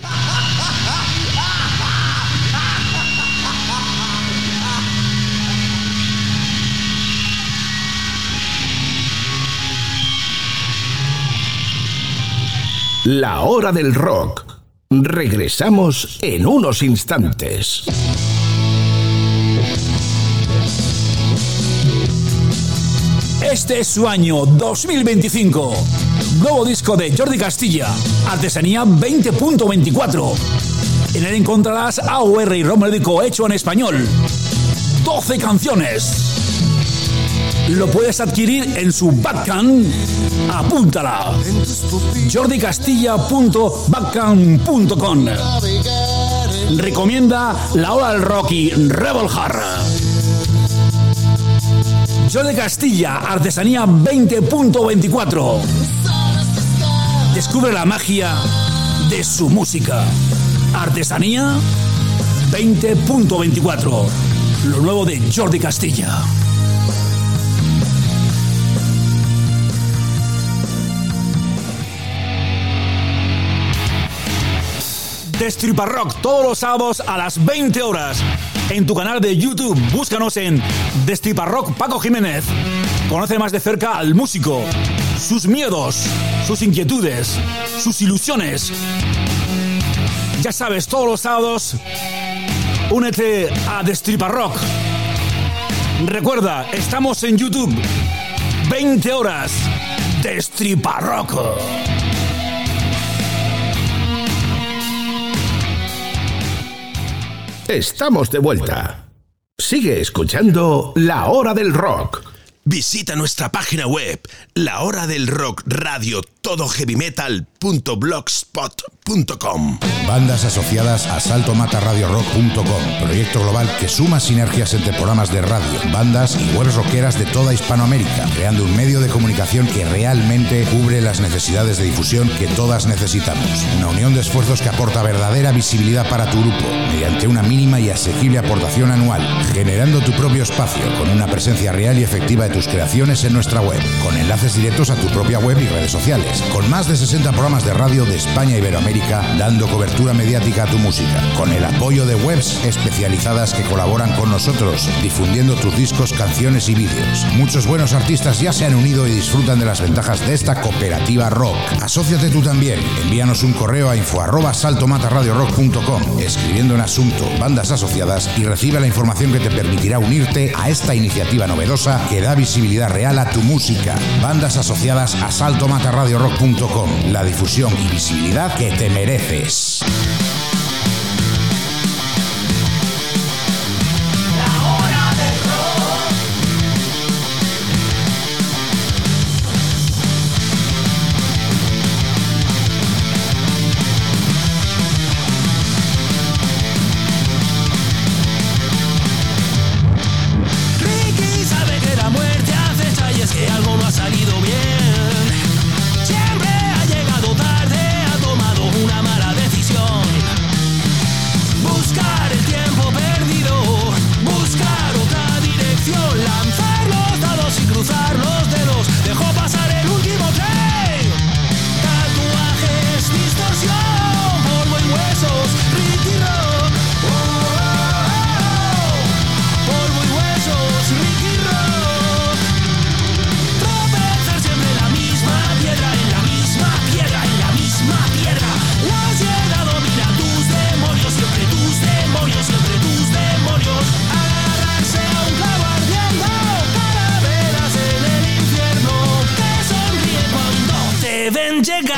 La hora del rock. Regresamos en unos instantes. Este es su año dos mil veinticinco. Nuevo disco de Jordi Castilla, Artesanía veinte punto veinticuatro. En él encontrarás A O R y rock melódico hecho en español. doce canciones. Lo puedes adquirir en su Bandcamp. Apúntala. jordi castilla punto bandcamp punto com. Recomienda La Hora del Rock y Rebel Heart. Jordi Castilla, Artesanía veinte punto veinticuatro. Descubre la magia de su música. Artesanía veinte punto veinticuatro. Lo nuevo de Jordi Castilla. Destripa Rock todos los sábados a las veinte horas. En tu canal de YouTube, búscanos en Destripa Rock Paco Jiménez. Conoce más de cerca al músico, sus miedos, sus inquietudes, sus ilusiones. Ya sabes, todos los sábados, únete a Destripa Rock. Recuerda, estamos en YouTube. veinte horas. Destriparroco. Estamos de vuelta. Sigue escuchando La Hora del Rock. Visita nuestra página web, La Hora del Rock Radio Todo Heavy Metal punto blogspot punto com. Bandas asociadas a salto mata radio rock punto com, proyecto global que suma sinergias entre programas de radio, bandas y webs rockeras de toda Hispanoamérica, creando un medio de comunicación que realmente cubre las necesidades de difusión que todas necesitamos. Una unión de esfuerzos que aporta verdadera visibilidad para tu grupo, mediante una mínima y asequible aportación anual, generando tu propio espacio con una presencia real y efectiva de tus creaciones en nuestra web, con enlaces directos a tu propia web y redes sociales, con más de sesenta programas de radio de España e Iberoamérica dando cobertura mediática a tu música, con el apoyo de webs especializadas que colaboran con nosotros, difundiendo tus discos, canciones y vídeos. Muchos buenos artistas ya se han unido y disfrutan de las ventajas de esta cooperativa rock. Asóciate tú también. Envíanos un correo a info arroba salto mata radio rock punto com, escribiendo en asunto bandas asociadas, y recibe la información que te permitirá unirte a esta iniciativa novedosa que da visibilidad real a tu música. Bandas asociadas a salto mata radio rock punto com, la difusión y visibilidad que te mereces. Ricky sabe que la muerte acecha y es que algo no ha salido bien. Siempre ha llegado tarde, ha tomado una mala decisión. Buscar el tiempo perdido, buscar otra dirección, lanzar los dados y cruzar los dedos. Dejó pasar el último tren. Tatuajes, distorsión, polvo y huesos, Ricky Rock. Oh, oh, oh. Polvo y huesos, Ricky Rock. Tropezar siempre en la misma piedra, en la misma piedra, en la misma piedra. La ansiedad domina tus demonios, siempre tus demonios, siempre tus demonios. Agarrarse a un clavo ardiendo, calaveras en el infierno que sonríen cuando te ven llegar.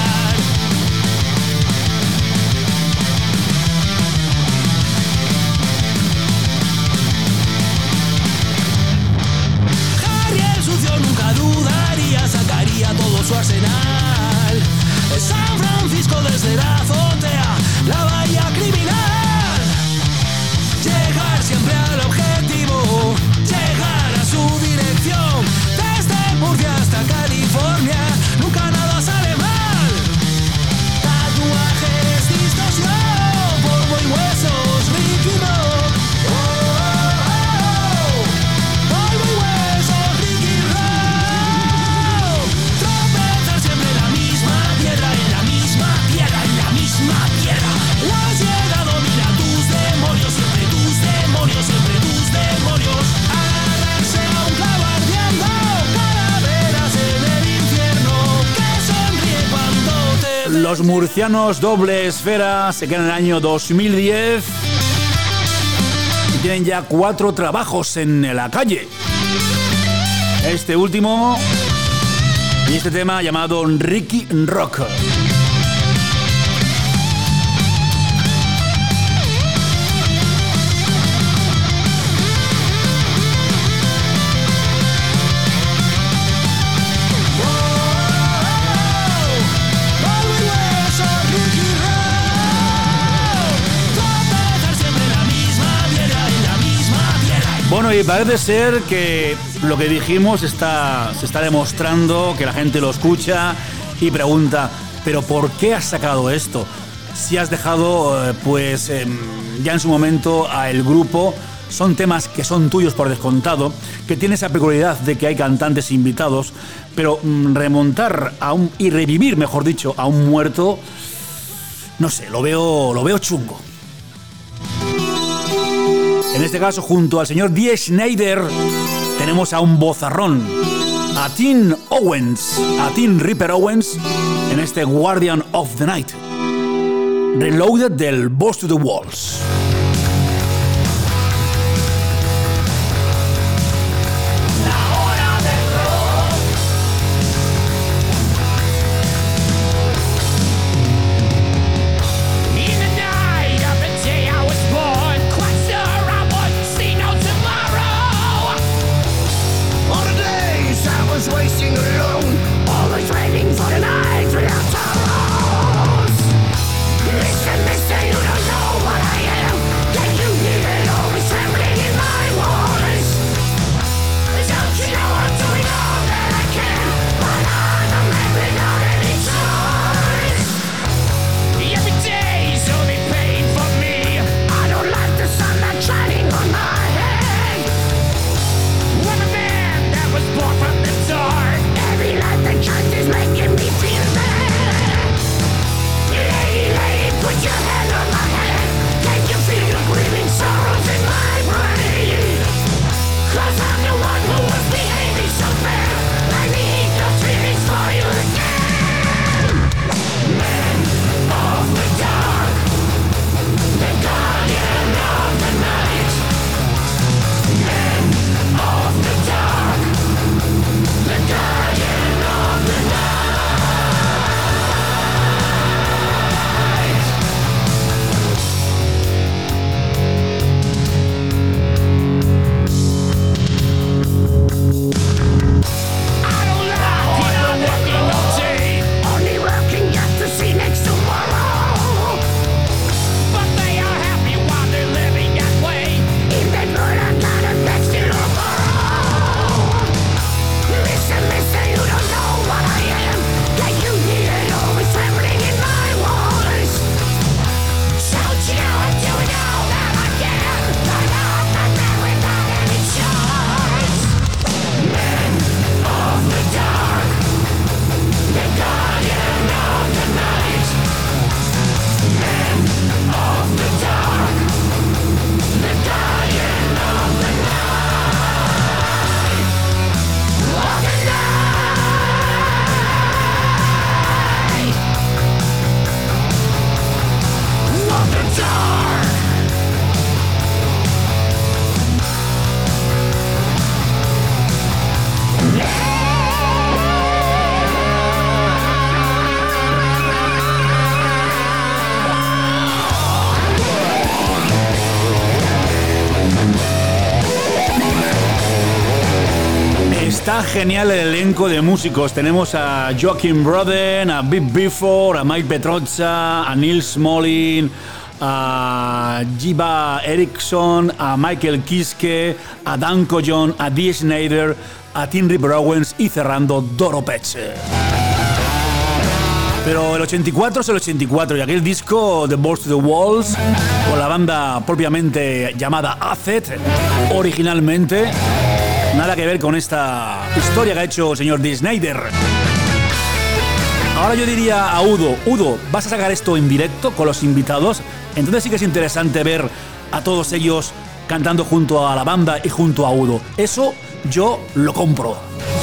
Harry el sucio nunca dudaría, sacaría todo su arsenal. San Francisco desde la azotea, la bahía criminal. Llegar siempre al objetivo, llegar a su dirección. Desde Murcia hasta California, nunca nada sale mal. Tatuajes, distorsión, polvo y huesos, Ricky Rock. Oh, oh, oh. Polvo y huesos, Ricky Rock. Tropezar siempre en la misma piedra, en la misma piedra, en la misma piedra. La ansiedad domina tus demonios, siempre tus demonios, siempre tus demonios. Agarrarse a un clavo ardiendo, calaveras en el infierno que sonríe cuando te ven. Los murcianos Doble Esfera se quedan en el año dos mil diez y tienen ya cuatro trabajos en la calle. Este último y este tema llamado Ricky Rock. Polvo y huesos, Ricky Rock. Tropezar siempre en la misma piedra, en la misma piedra. Bueno, y parece ser que lo que dijimos está, se está demostrando, que la gente lo escucha y pregunta, ¿pero por qué has sacado esto? Si has dejado, eh, pues, eh, ya en su momento a el grupo, son temas que son tuyos por descontado, que tiene esa peculiaridad de que hay cantantes invitados, pero mm, remontar a un, y revivir, mejor dicho, a un muerto, no sé, lo veo, lo veo chungo. En este caso, junto al señor Dee Snider, tenemos a un vozarrón, a Tim Owens, a Tim Ripper Owens, en este Guardian of the Night, Reloaded del Boss to the Walls. La hora del rock. Está genial el elenco de músicos. Tenemos a Joachim Broden, a Big Bifford, a Mike Petrozza, a Nils Molin, a Jiva Eriksson, a Michael Kiske, a Dan Koyon, a Dee Snider, a Tim Ripper Owens y cerrando Doro Peche. Pero el ochenta y cuatro es el ochenta y cuatro y aquel disco The Balls to the Walls, con la banda propiamente llamada Acet, originalmente, nada que ver con esta historia que ha hecho el señor Dee Snider. Ahora yo diría a Udo, Udo, ¿vas a sacar esto en directo con los invitados? Entonces sí que es interesante ver a todos ellos cantando junto a la banda y junto a Udo. Eso yo lo compro.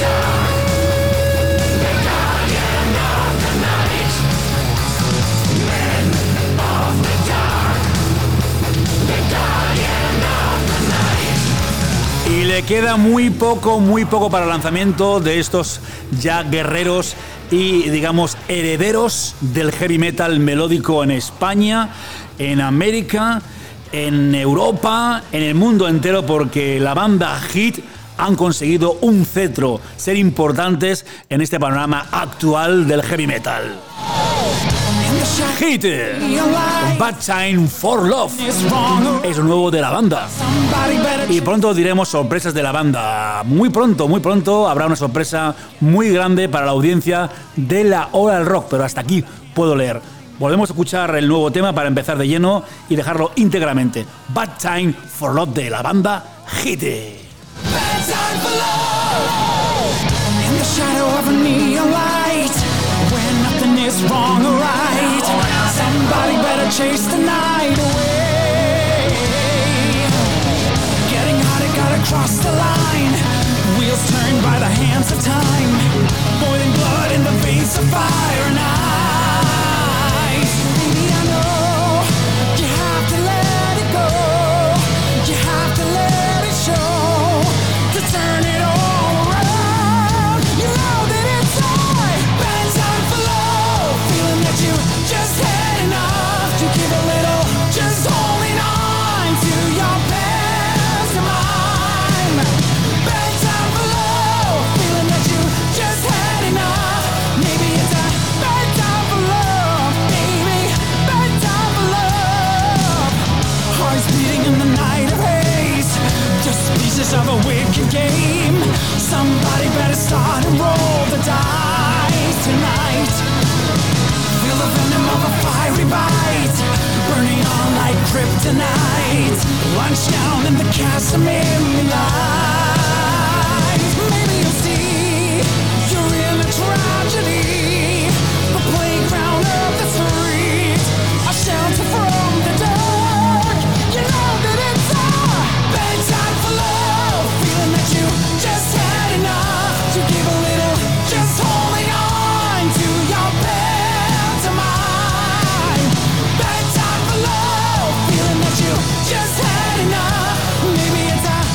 Y le queda muy poco, muy poco para el lanzamiento de estos ya guerreros y, digamos, herederos del heavy metal melódico en España, en América, en Europa, en el mundo entero, porque la banda Hit han conseguido un cetro, ser importantes en este panorama actual del heavy metal. Hit, Bad Time for Love, es lo nuevo de la banda. Y pronto diremos sorpresas de la banda. Muy pronto, muy pronto habrá una sorpresa muy grande para la audiencia de la hora del rock. Pero hasta aquí puedo leer. Volvemos a escuchar el nuevo tema para empezar de lleno y dejarlo íntegramente. Bad Time for Love de la banda Hit. Bad time for love in the shadow of a neon light, when nothing is wrong or right. Somebody better chase the night away. Getting hot, it gotta cross the line. Wheels turned by the hands of time. Boiling blood in the veins of fire and ice. Baby, I know you have to let it go. You have to let it show. To turn it all around. You know that it's high. Bad time for love. Feeling that you just had enough. To give a little, just holding on to your pantomime. Bad time for love. Feeling that you just had enough. Maybe it's a bad time for love. Baby, bad time for love. Hearts beating in the night of haze. Just pieces of a wicked game. Somebody better start and roll the dice tonight. Feel the venom of a fiery bite, burning on like kryptonite. Lunch down in the Casimir light. Maybe you'll see you're in a tragedy. The playground of the street, a shelter from the dark. You know that it's a bad time for love. Feeling that you just had enough. To give a little, just holding on to your pantomime. Bad time for love. Feeling that you just had enough. Maybe it's a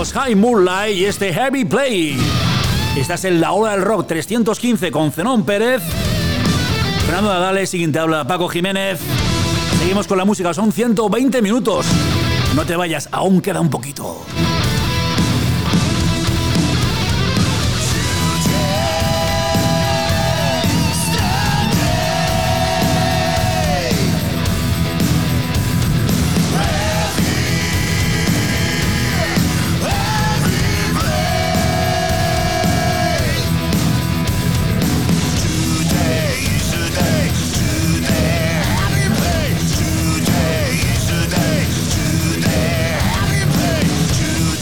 los High Moonlight y este Heavy Play. Estás en La Hora del Rock trescientos quince con Zenón Pérez, Fernando Nadales, siguiente habla Paco Jiménez. Seguimos con la música, son ciento veinte minutos. No te vayas, aún queda un poquito. Today,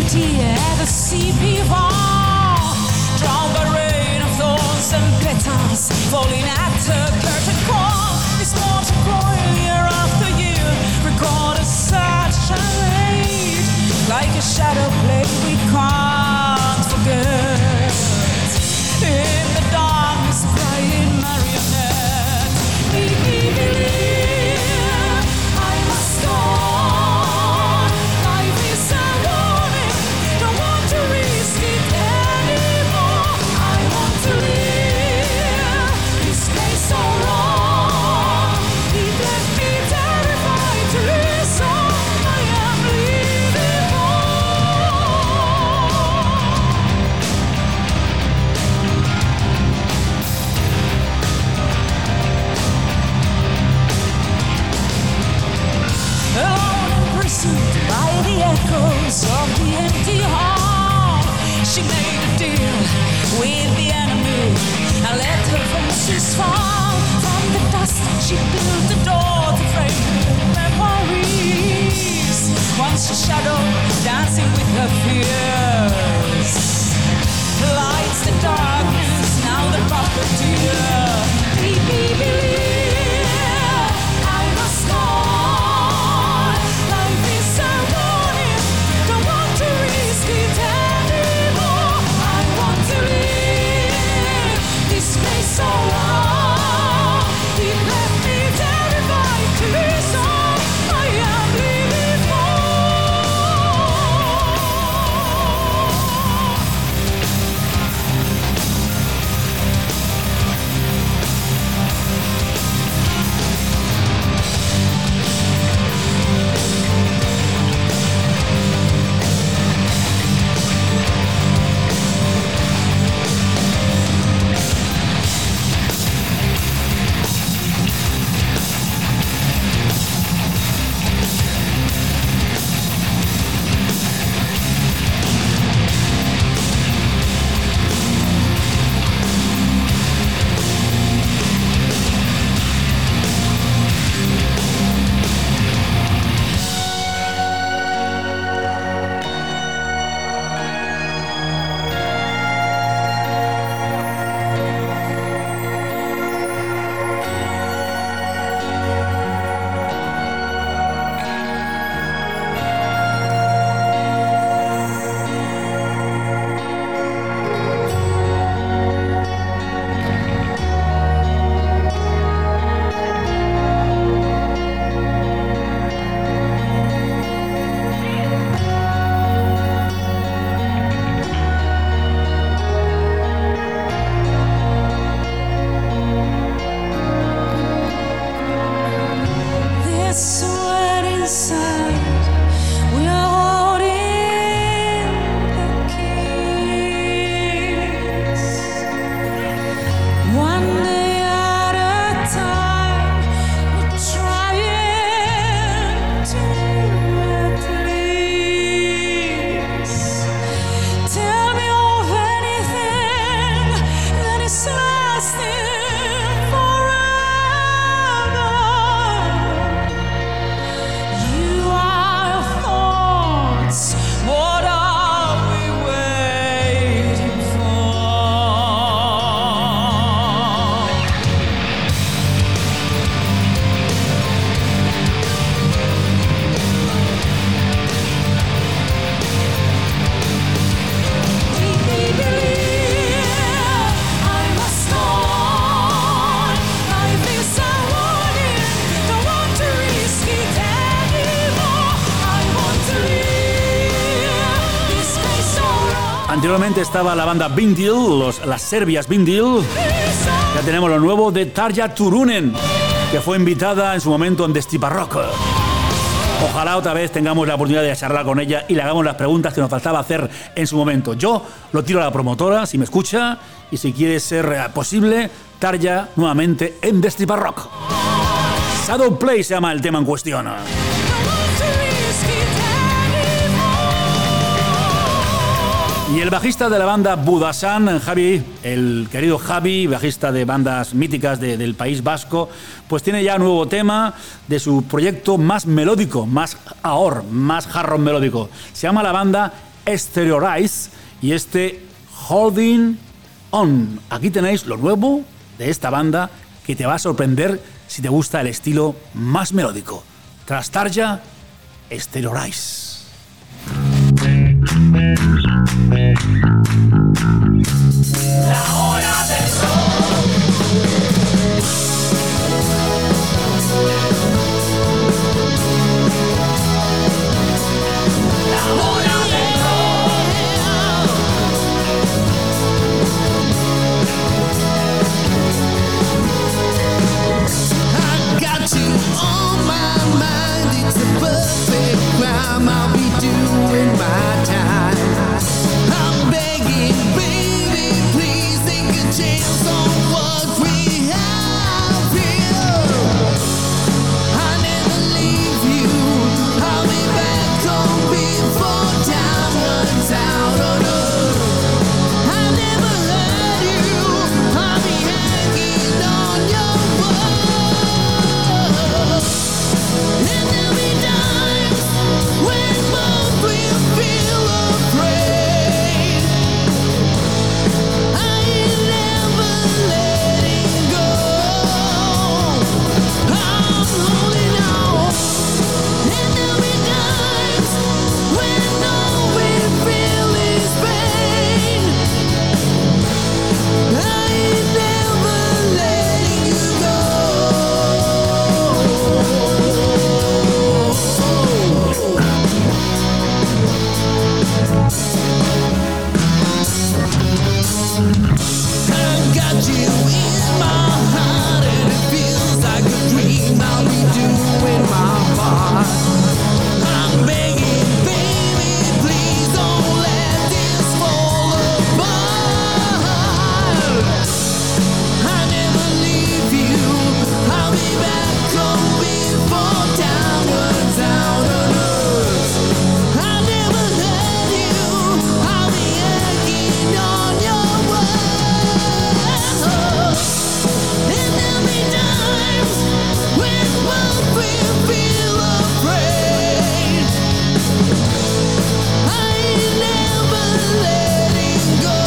empty as the sea before, drowned by rain of thorns and petals falling at the curtain call. This mortal coil year after year recorded such a rate, like a shadow play we can't forget. In the darkness crying marionette, make me believe I must go on. Life is a warning, don't want to risk it anymore. I want to live this place so wrong. It left me terrified to lose all I am living for. Alone imprisoned by the echoes of the empty hall, she made a deal with the enemy and let her voices fall. From the dust she built a door to frame her memories. Once a shadow dancing with her fears, lights the darkness, now the puppeteer. Baby, believe I must go on. Life is a warning, don't want to risk it anymore. I want to leave this place so long. It left me terrified to lose all I am living for. This sweat inside, we are holding the keys. One day at a time, we're trying to at least tell me of anything that is lasting forever. You are thoughts, what are we waiting for? Make me believe I must go on. Life is a warning, don't want to risk it anymore. I want to live this place so long. Anteriormente estaba la banda Vindil, los, las serbias Vindil. Ya tenemos lo nuevo de Tarja Turunen, que fue invitada en su momento en Destripa Rock. Ojalá otra vez tengamos la oportunidad de charlar con ella y le hagamos las preguntas que nos faltaba hacer en su momento. Yo lo tiro a la promotora, si me escucha, y si quiere ser eh, posible, Tarja nuevamente en Destripa Rock. Shadow Play se llama el tema en cuestión. Don't want to risk it anymore. Y el bajista de la banda Budasan, Javi, el querido Javi, bajista de bandas míticas de, del País Vasco, pues tiene ya un nuevo tema de su proyecto más melódico, más ahor, más hard rock melódico. Se llama la banda Exteriorize y este Holding On. Aquí tenéis lo nuevo de esta banda que te va a sorprender si te gusta el estilo más melódico. Trastarja, Exteriorize. La hora del rock. La hora del rock. I got you on my mind. It's a perfect crime. I'll be doing my time. I'm begging, baby, please take a chance on what we have here. I never leave you. I'll be back home before time runs out on us. I never hurt you. I'll be hanging on your word. And there'll be times when both will feel afraid. I ain't never letting go. I'm holding on. And there'll be times when all we feel is pain. I ain't never letting you go. I got you in my heart and it feels like a dream. I'll be doing my part. I'm begging, baby, please don't let this fall apart. I never leave you. I'll be back home before time runs out on us. I never let you. I'll be hanging on your word. And there'll be times when both will feel afraid. I ain't never letting go.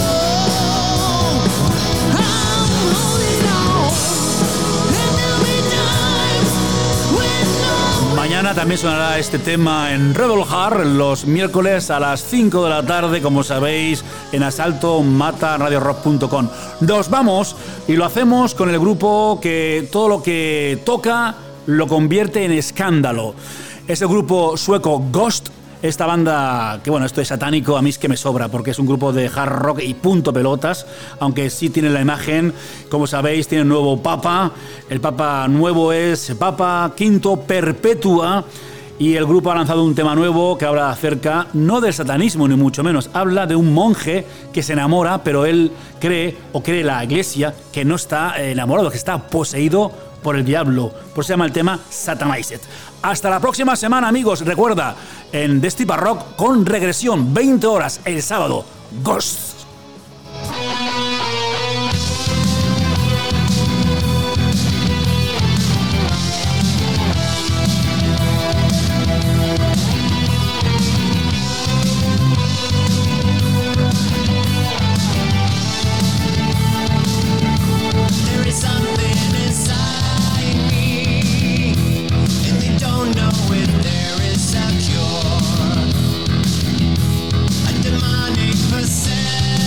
I'm holding on. And there'll be times when no. Mañana también sonará este tema en Rebel Heart, los miércoles a las cinco de la tarde, como sabéis, en asalto mata radio rock punto com. Nos vamos y lo hacemos con el grupo que todo lo que toca lo convierte en escándalo. Es el grupo sueco Ghost. Esta banda, que bueno, esto es satánico, a mí es que me sobra, porque es un grupo de hard rock y punto pelotas, aunque sí tiene la imagen, como sabéis, tiene un nuevo papa, el papa nuevo es Papa Quinto Perpetua, y el grupo ha lanzado un tema nuevo que habla acerca, no del satanismo ni mucho menos, habla de un monje que se enamora, pero él cree, o cree la iglesia, que no está enamorado, que está poseído por el diablo. Por eso se llama el tema Satanized. Hasta la próxima semana, amigos. Recuerda, en Destipa Rock con regresión, veinte horas el sábado. Ghost. There is something inside me, and they don't know if there is a cure. A demonic possession.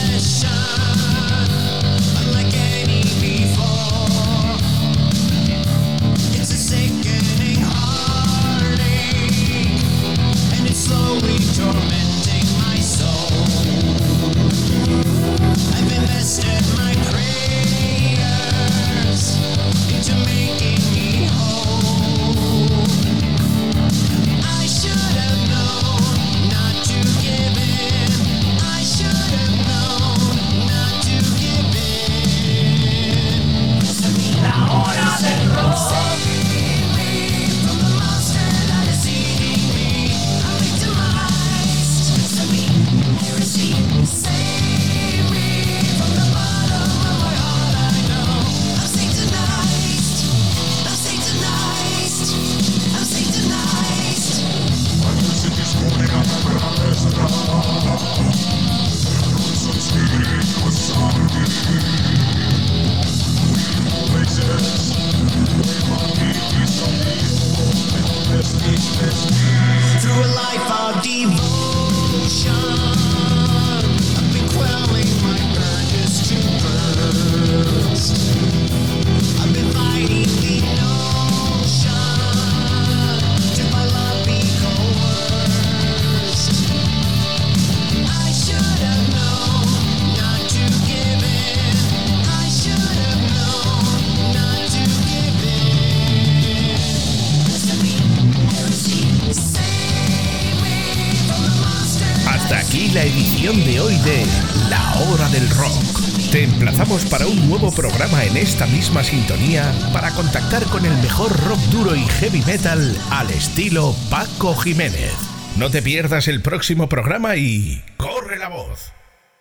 aquí la edición de hoy de La Hora del Rock. Te emplazamos para un nuevo programa en esta misma sintonía para contactar con el mejor rock duro y heavy metal al estilo Paco Jiménez. No te pierdas el próximo programa y ¡corre la voz!